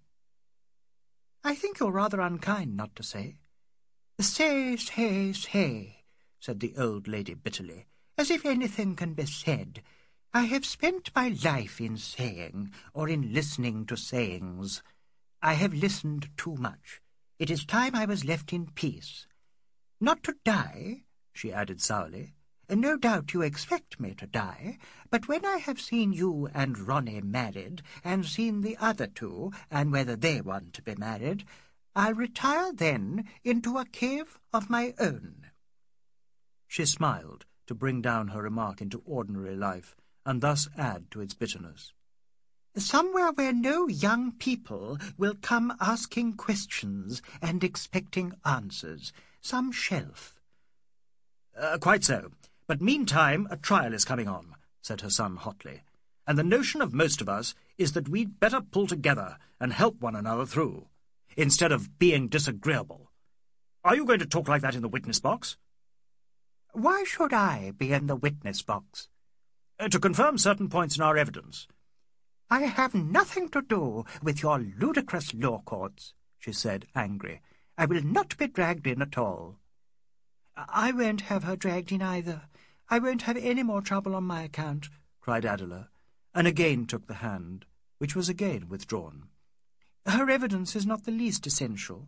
"I think you're rather unkind not to say." "Say, say, say," said the old lady bitterly, "as if anything can be said. I have spent my life in saying, or in listening to sayings. I have listened too much. It is time I was left in peace. Not to die," she added sourly. "No doubt you expect me to die, but when I have seen you and Ronnie married, and seen the other two, and whether they want to be married, I'll retire then into a cave of my own." She smiled to bring down her remark into ordinary life, and thus add to its bitterness. "Somewhere where no young people will come asking questions and expecting answers. Some shelf." Uh, quite so. But meantime a trial is coming on," said her son hotly, "and the notion of most of us is that we'd better pull together and help one another through, instead of being disagreeable. Are you going to talk like that in the witness box?" "Why should I be in the witness box?" Uh, to confirm certain points in our evidence." "I have nothing to do with your ludicrous law courts," she said, angry. "I will not be dragged in at all." "I won't have her dragged in either. I won't have any more trouble on my account," cried Adela, and again took the hand, which was again withdrawn. "Her evidence is not the least essential."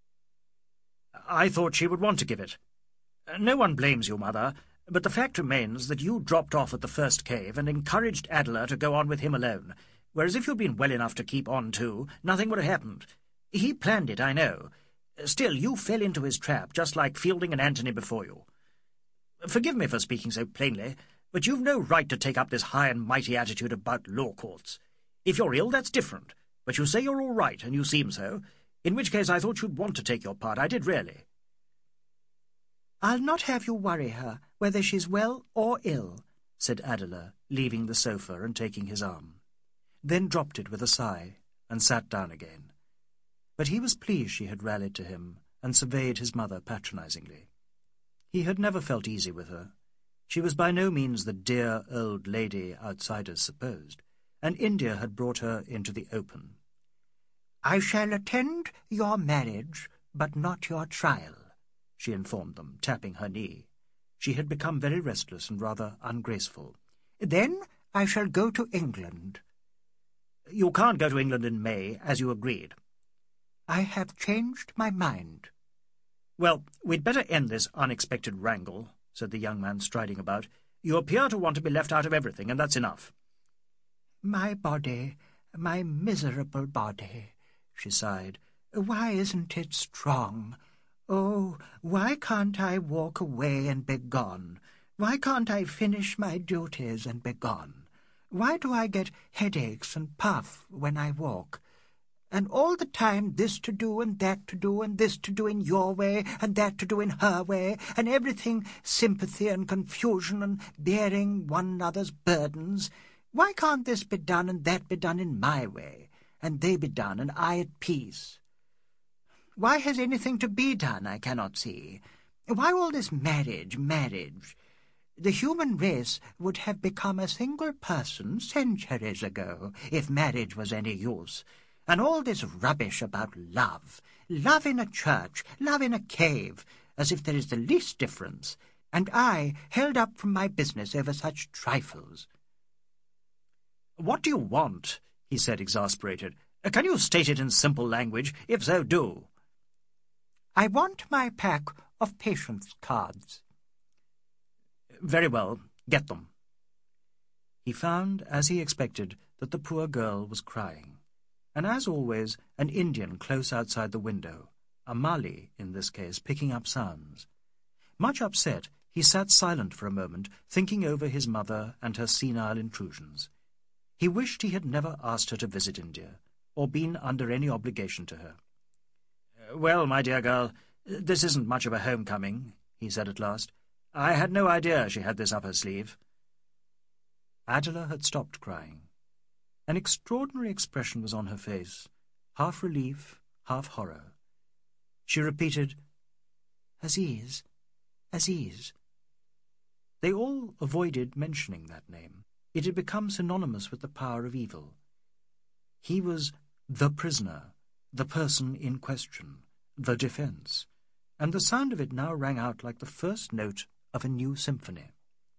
"I thought she would want to give it. No one blames you, Mother, but the fact remains that you dropped off at the first cave and encouraged Adela to go on with him alone, whereas if you'd been well enough to keep on too, nothing would have happened. He planned it, I know. Still, you fell into his trap, just like Fielding and Antony before you. Forgive me for speaking so plainly, but you've no right to take up this high and mighty attitude about law courts. If you're ill, that's different, but you say you're all right, and you seem so, in which case I thought you'd want to take your part. I did really." "I'll not have you worry her, whether she's well or ill," said Adela, leaving the sofa and taking his arm, then dropped it with a sigh and sat down again. But he was pleased she had rallied to him and surveyed his mother patronizingly. He had never felt easy with her. She was by no means the dear old lady outsiders supposed, and India had brought her into the open. "I shall attend your marriage, but not your trial," she informed them, tapping her knee. She had become very restless and rather ungraceful. "Then I shall go to England." "You can't go to England in May, as you agreed." "I have changed my mind." "Well, we'd better end this unexpected wrangle," said the young man, striding about. "You appear to want to be left out of everything, and that's enough." "My body, my miserable body," she sighed. "Why isn't it strong? Oh, why can't I walk away and be gone? Why can't I finish my duties and be gone? Why do I get headaches and puff when I walk? And all the time this to do and that to do and this to do in your way and that to do in her way, and everything sympathy and confusion and bearing one another's burdens. Why can't this be done and that be done in my way, and they be done and I at peace? Why has anything to be done, I cannot see? Why all this marriage, marriage? The human race would have become a single person centuries ago, if marriage was any use. And all this rubbish about love, love in a church, love in a cave, as if there is the least difference, and I held up from my business over such trifles." "What do you want?" he said, exasperated. "Can you state it in simple language? If so, do." "I want my pack of patience cards." "Very well, get them." He found, as he expected, that the poor girl was crying, and as always, an Indian close outside the window, a Mali, in this case, picking up sounds. Much upset, he sat silent for a moment, thinking over his mother and her senile intrusions. He wished he had never asked her to visit India, or been under any obligation to her. "Well, my dear girl, this isn't much of a homecoming," he said at last. "I had no idea she had this up her sleeve." Adela had stopped crying. An extraordinary expression was on her face, half relief, half horror. She repeated, "Aziz, Aziz." They all avoided mentioning that name. It had become synonymous with the power of evil. He was the prisoner, the person in question, the defence, and the sound of it now rang out like the first note of a new symphony.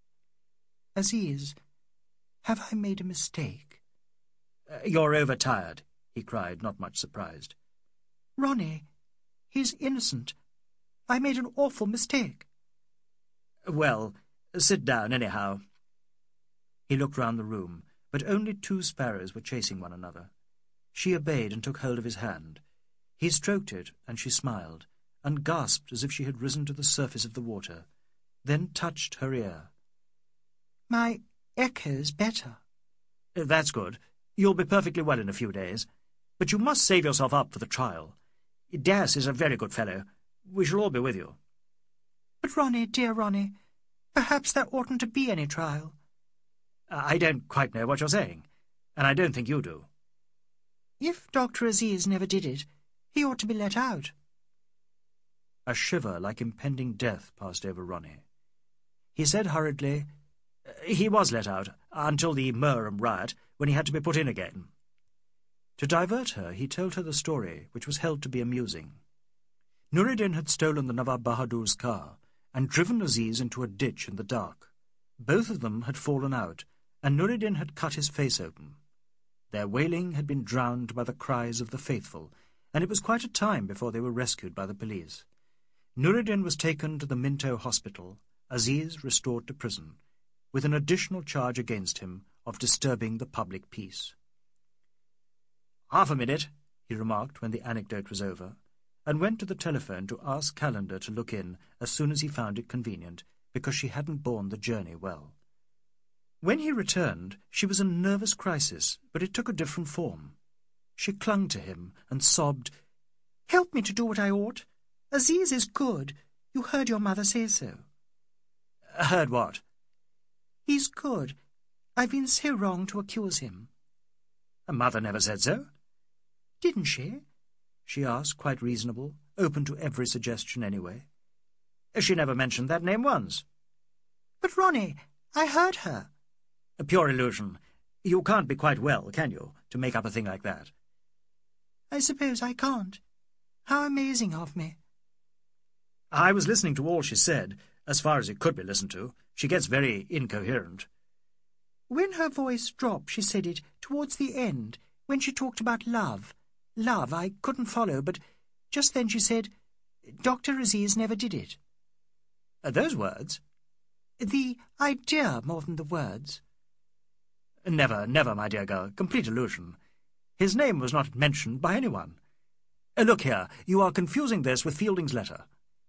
"Aziz, have I made a mistake?" Uh, "You're overtired," he cried, not much surprised. "Ronnie, he's innocent. I made an awful mistake." "Well, sit down, anyhow." He looked round the room, but only two sparrows were chasing one another. She obeyed and took hold of his hand. He stroked it, and she smiled, and gasped as if she had risen to the surface of the water, then touched her ear. "My echo's better." "That's good. You'll be perfectly well in a few days. But you must save yourself up for the trial. Das is a very good fellow. We shall all be with you." "But, Ronnie, dear Ronnie, perhaps there oughtn't to be any trial." "I don't quite know what you're saying, and I don't think you do." "If Doctor Aziz never did it, he ought to be let out." A shiver like impending death passed over Ronnie. He said hurriedly, "He was let out, until the Murrum riot, when he had to be put in again." To divert her, he told her the story, which was held to be amusing. Nureddin had stolen the Nawab Bahadur's car, and driven Aziz into a ditch in the dark. Both of them had fallen out, and Nureddin had cut his face open. Their wailing had been drowned by the cries of the faithful, and it was quite a time before they were rescued by the police. Nureddin was taken to the Minto hospital, Aziz restored to prison, with an additional charge against him of disturbing the public peace. "Half a minute," he remarked when the anecdote was over, and went to the telephone to ask Calendar to look in as soon as he found it convenient, because she hadn't borne the journey well. When he returned, she was in a nervous crisis, but it took a different form. She clung to him and sobbed, "Help me to do what I ought. Aziz is good. You heard your mother say so." "Heard what?" "He's good. I've been so wrong to accuse him." "Mother never said so." "Didn't she?" she asked, quite reasonable, open to every suggestion anyway. "She never mentioned that name once." But, Ronnie, I heard her. A pure illusion. You can't be quite well, can you, to make up a thing like that? I suppose I can't. How amazing of me. I was listening to all she said, as far as it could be listened to. She gets very incoherent. When her voice dropped, she said it towards the end, when she talked about love. Love, I couldn't follow, but just then she said, Doctor Aziz never did it. Are those words? The idea more than the words. Never, never, my dear girl. Complete illusion. His name was not mentioned by anyone. Uh, look here, you are confusing this with Fielding's letter.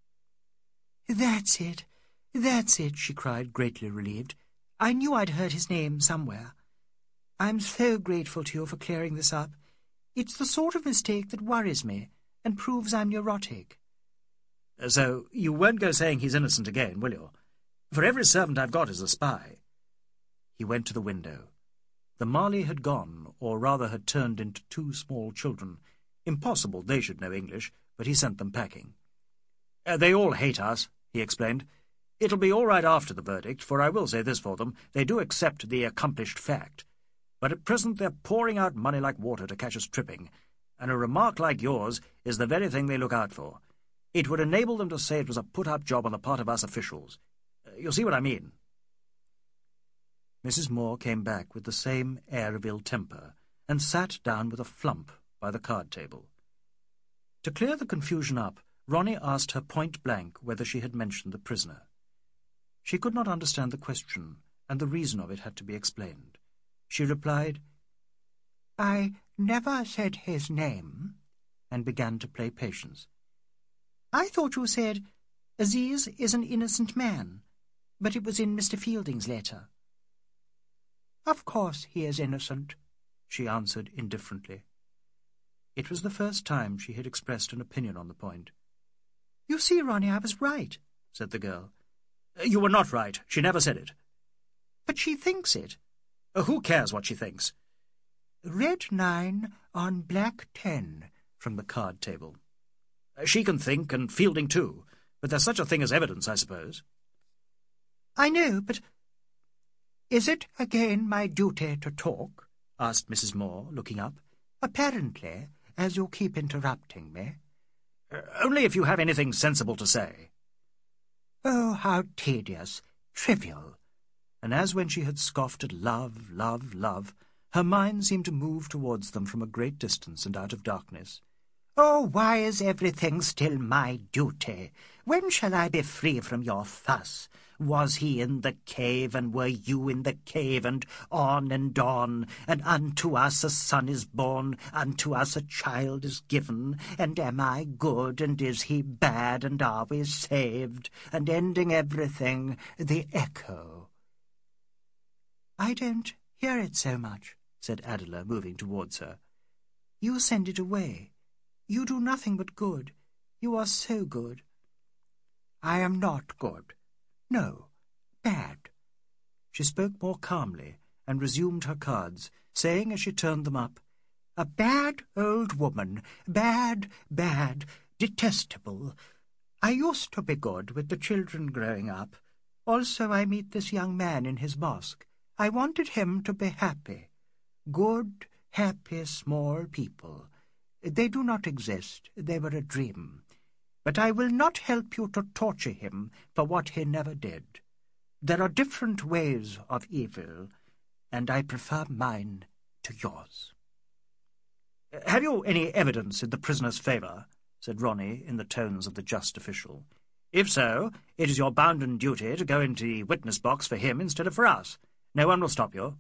That's it, that's it, she cried, greatly relieved. I knew I'd heard his name somewhere. I'm so grateful to you for clearing this up. It's the sort of mistake that worries me and proves I'm neurotic. So you won't go saying he's innocent again, will you? For every servant I've got is a spy. He went to the window. The Marley had gone, or rather had turned into two small children. Impossible they should know English, but he sent them packing. Uh, they all hate us, he explained. It'll be all right after the verdict, for I will say this for them, they do accept the accomplished fact. But at present they're pouring out money like water to catch us tripping, and a remark like yours is the very thing they look out for. It would enable them to say it was a put-up job on the part of us officials. Uh, you'll see what I mean. Missus Moore came back with the same air of ill-temper, and sat down with a flump by the card-table. To clear the confusion up, Ronnie asked her point-blank whether she had mentioned the prisoner. She could not understand the question, and the reason of it had to be explained. She replied, I never said his name, and began to play patience. I thought you said, Aziz is an innocent man, but it was in Mister Fielding's letter. Of course he is innocent, she answered indifferently. It was the first time she had expressed an opinion on the point. You see, Ronnie, I was right, said the girl. You were not right. She never said it. But she thinks it. Uh, who cares what she thinks? Red nine on black ten, from the card table. Uh, she can think, and Fielding too, but there's such a thing as evidence, I suppose. I know, but... Is it again my duty to talk? Asked Missus Moore, looking up. Apparently, as you keep interrupting me. Uh, only if you have anything sensible to say. Oh, how tedious, trivial. And as when she had scoffed at love, love, love, her mind seemed to move towards them from a great distance and out of darkness. Oh, why is everything still my duty? When shall I be free from your fuss? Was he in the cave, and were you in the cave, and on and on, and unto us a son is born, unto us a child is given, and am I good, and is he bad, and are we saved, and ending everything, the echo. I don't hear it so much, said Adela, moving towards her. You send it away. You do nothing but good. You are so good. I am not good. No, bad. She spoke more calmly, and resumed her cards, saying as she turned them up, A bad old woman, bad, bad, detestable. I used to be good with the children growing up. Also I meet this young man in his mosque. I wanted him to be happy. Good, happy, small people. They do not exist. They were a dream. But I will not help you to torture him for what he never did. There are different ways of evil, and I prefer mine to yours. Have you any evidence in the prisoner's favour? Said Ronnie in the tones of the just official. If so, it is your bounden duty to go into the witness box for him instead of for us. No one will stop you.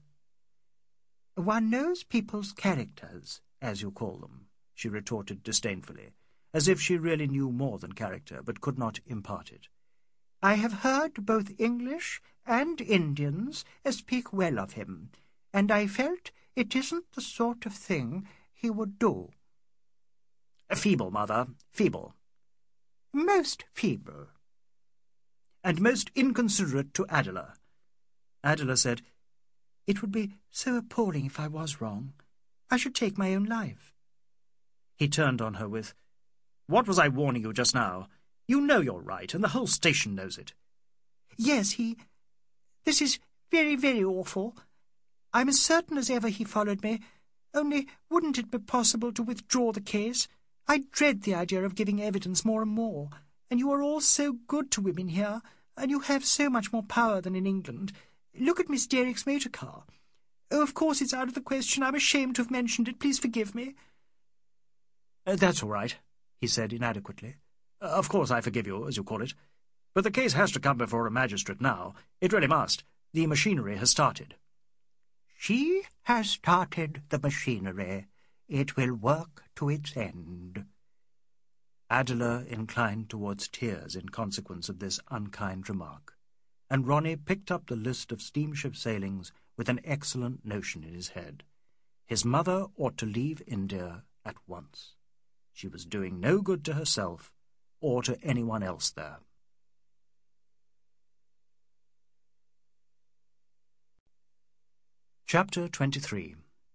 One knows people's characters, as you call them, she retorted disdainfully, as if she really knew more than character, but could not impart it. I have heard both English and Indians speak well of him, and I felt it isn't the sort of thing he would do. Feeble, mother, feeble. Most feeble. And most inconsiderate to Adela. Adela said, It would be so appalling if I was wrong. I should take my own life. He turned on her with, What was I warning you just now? You know you're right, and the whole station knows it. Yes, he... This is very, very awful. I'm as certain as ever he followed me. Only wouldn't it be possible to withdraw the case? I dread the idea of giving evidence more and more, and you are all so good to women here, and you have so much more power than in England. Look at Miss Derrick's motor car. Oh, of course it's out of the question. I'm ashamed to have mentioned it. Please forgive me. Uh, that's all right, he said inadequately. Uh, of course I forgive you, as you call it. But the case has to come before a magistrate now. It really must. The machinery has started. She has started the machinery. It will work to its end. Adela inclined towards tears in consequence of this unkind remark, and Ronnie picked up the list of steamship sailings with an excellent notion in his head. His mother ought to leave India at once. She was doing no good to herself or to anyone else there. Chapter twenty-three.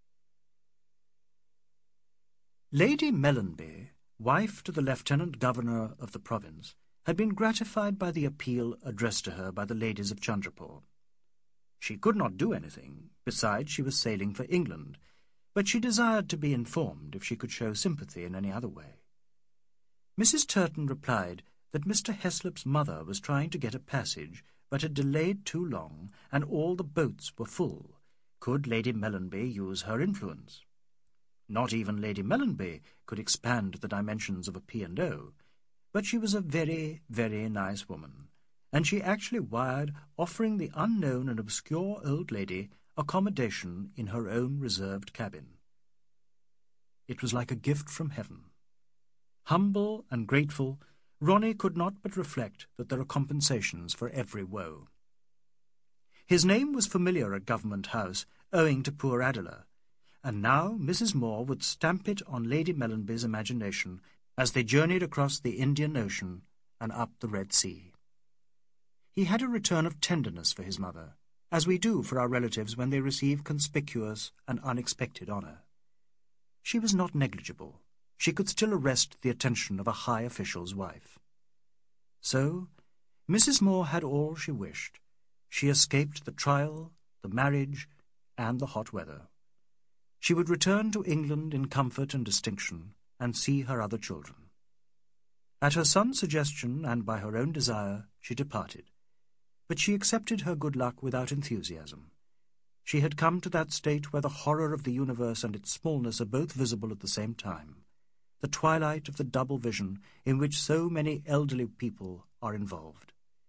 Lady Mellanby, wife to the Lieutenant-Governor of the province, had been gratified by the appeal addressed to her by the ladies of Chandrapur. She could not do anything, besides she was sailing for England, but she desired to be informed if she could show sympathy in any other way. Missus Turton replied that Mister Heslop's mother was trying to get a passage, but had delayed too long, and all the boats were full. Could Lady Mellanby use her influence? Not even Lady Mellanby could expand the dimensions of a P and O, but she was a very, very nice woman, and she actually wired offering the unknown and obscure old lady accommodation in her own reserved cabin. It was like a gift from heaven. Humble and grateful, Ronnie could not but reflect that there are compensations for every woe. His name was familiar at Government House, owing to poor Adela, and now Missus Moore would stamp it on Lady Mellanby's imagination as they journeyed across the Indian Ocean and up the Red Sea. He had a return of tenderness for his mother, as we do for our relatives when they receive conspicuous and unexpected honour. She was not negligible. She could still arrest the attention of a high official's wife. So Missus Moore had all she wished. She escaped the trial, the marriage, and the hot weather. She would return to England in comfort and distinction, and see her other children. At her son's suggestion, and by her own desire, she departed. But she accepted her good luck without enthusiasm. She had come to that state where the horror of the universe and its smallness are both visible at the same time, the twilight of the double vision in which so many elderly people are involved.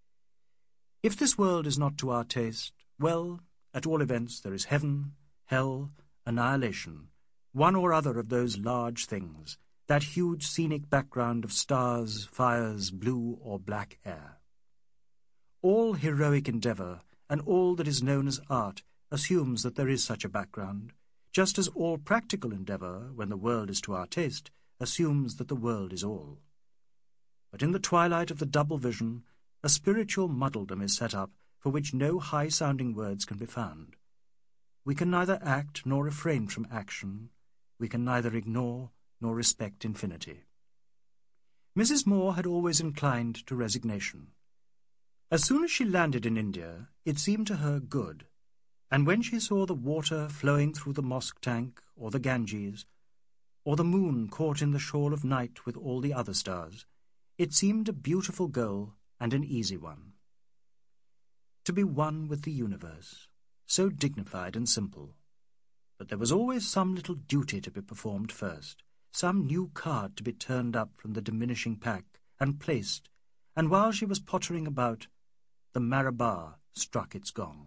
If this world is not to our taste, well, at all events there is heaven, hell, annihilation, one or other of those large things, that huge scenic background of stars, fires, blue or black air. All heroic endeavour, and all that is known as art, assumes that there is such a background, just as all practical endeavour, when the world is to our taste, assumes that the world is all. But in the twilight of the double vision, a spiritual muddledom is set up for which no high-sounding words can be found. We can neither act nor refrain from action. We can neither ignore nor respect infinity. Missus Moore had always inclined to resignation. As soon as she landed in India, it seemed to her good, and when she saw the water flowing through the mosque tank, or the Ganges, or the moon caught in the shawl of night with all the other stars, it seemed a beautiful goal and an easy one. To be one with the universe, so dignified and simple. But there was always some little duty to be performed first, some new card to be turned up from the diminishing pack and placed, and while she was pottering about, the Marabar struck its gong.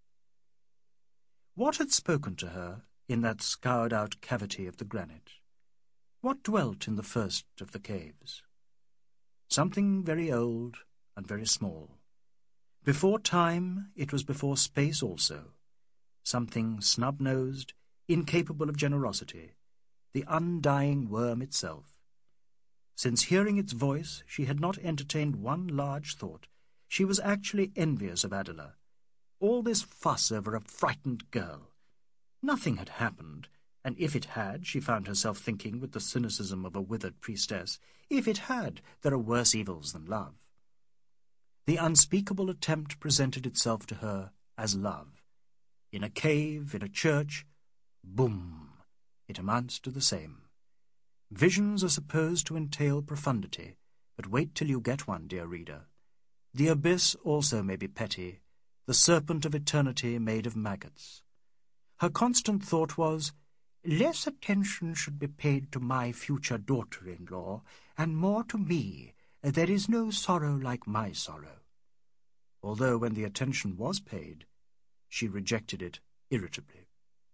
What had spoken to her in that scoured-out cavity of the granite? What dwelt in the first of the caves? Something very old and very small. Before time, it was before space also. Something snub-nosed, incapable of generosity, the undying worm itself. Since hearing its voice, she had not entertained one large thought. She was actually envious of Adela. All this fuss over a frightened girl. Nothing had happened, and if it had, she found herself thinking with the cynicism of a withered priestess, if it had, there are worse evils than love. The unspeakable attempt presented itself to her as love. In a cave, in a church, boom, it amounts to the same. Visions are supposed to entail profundity, but wait till you get one, dear reader. The abyss also may be petty, the serpent of eternity made of maggots. Her constant thought was, less attention should be paid to my future daughter-in-law, and more to me. There is no sorrow like my sorrow. Although when the attention was paid, she rejected it irritably.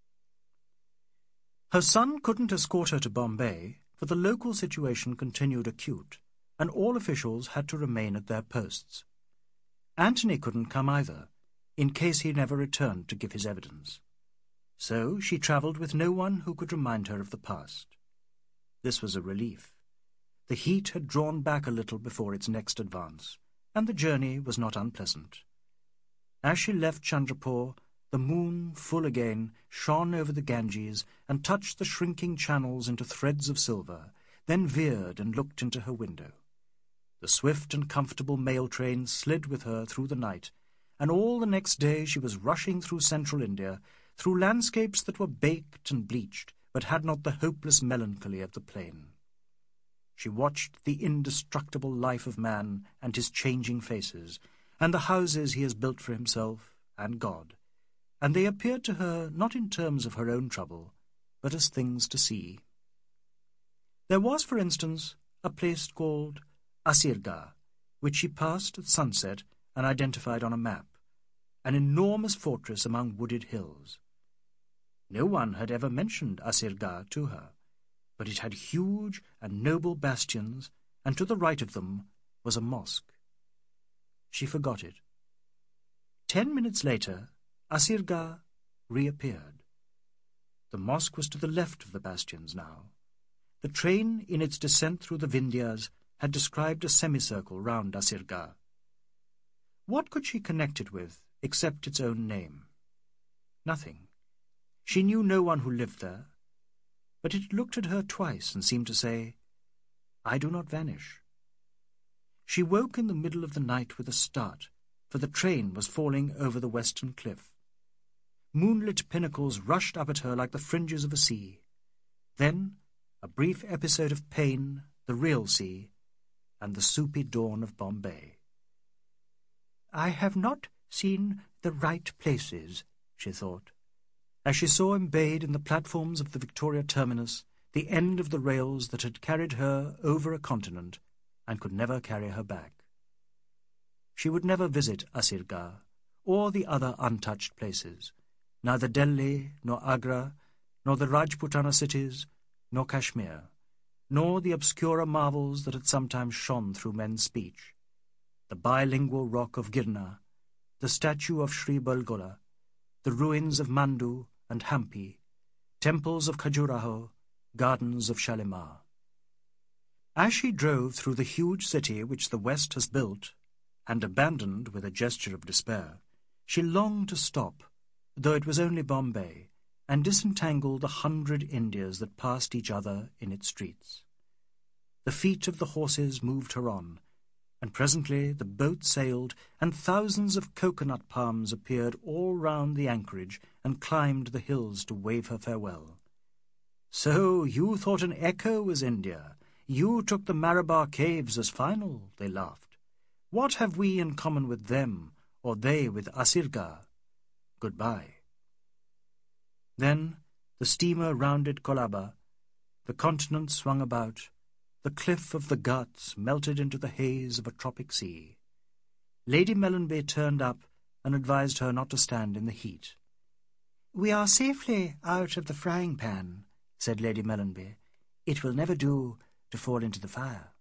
Her son couldn't escort her to Bombay, for the local situation continued acute, and all officials had to remain at their posts. Anthony couldn't come either, in case he never returned to give his evidence. So she travelled with no one who could remind her of the past. This was a relief. The heat had drawn back a little before its next advance, and the journey was not unpleasant. As she left Chandrapur, the moon, full again, shone over the Ganges and touched the shrinking channels into threads of silver, then veered and looked into her window. The swift and comfortable mail train slid with her through the night, and all the next day she was rushing through central India, through landscapes that were baked and bleached, but had not the hopeless melancholy of the plain. She watched the indestructible life of man and his changing faces, and the houses he has built for himself and God, and they appeared to her not in terms of her own trouble, but as things to see. There was, for instance, a place called Asirgarh, which she passed at sunset and identified on a map, an enormous fortress among wooded hills. No one had ever mentioned Asirgarh to her, but it had huge and noble bastions, and to the right of them was a mosque. She forgot it. Ten minutes later, Asirgarh reappeared. The mosque was to the left of the bastions now. The train, in its descent through the Vindhyas, had described a semicircle round Asirgarh. What could she connect it with, except its own name? Nothing. She knew no one who lived there, but it looked at her twice and seemed to say, I do not vanish. She woke in the middle of the night with a start, for the train was falling over the western cliff. Moonlit pinnacles rushed up at her like the fringes of a sea. Then a brief episode of pain, the real sea, and the soupy dawn of Bombay. I have not seen the right places, she thought, as she saw embayed in the platforms of the Victoria terminus the end of the rails that had carried her over a continent and could never carry her back. She would never visit Asirgarh or the other untouched places, neither Delhi, nor Agra, nor the Rajputana cities, nor Kashmir, nor the obscurer marvels that had sometimes shone through men's speech, the bilingual rock of Girna, the statue of Sri Balgola, the ruins of Mandu and Hampi, temples of Khajuraho, gardens of Shalimar. As she drove through the huge city which the West has built, and abandoned with a gesture of despair, she longed to stop, though it was only Bombay, and disentangle the hundred Indias that passed each other in its streets. The feet of the horses moved her on, and presently the boat sailed, and thousands of coconut palms appeared all round the anchorage and climbed the hills to wave her farewell. So you thought an echo was India. You took the Marabar caves as final, they laughed. What have we in common with them, or they with Asirgarh? Goodbye. Then the steamer rounded Colaba, the continent swung about, the cliff of the Ghats melted into the haze of a tropic sea. Lady Mellanby turned up and advised her not to stand in the heat. "We are safely out of the frying pan," said Lady Mellanby. "It will never do to fall into the fire."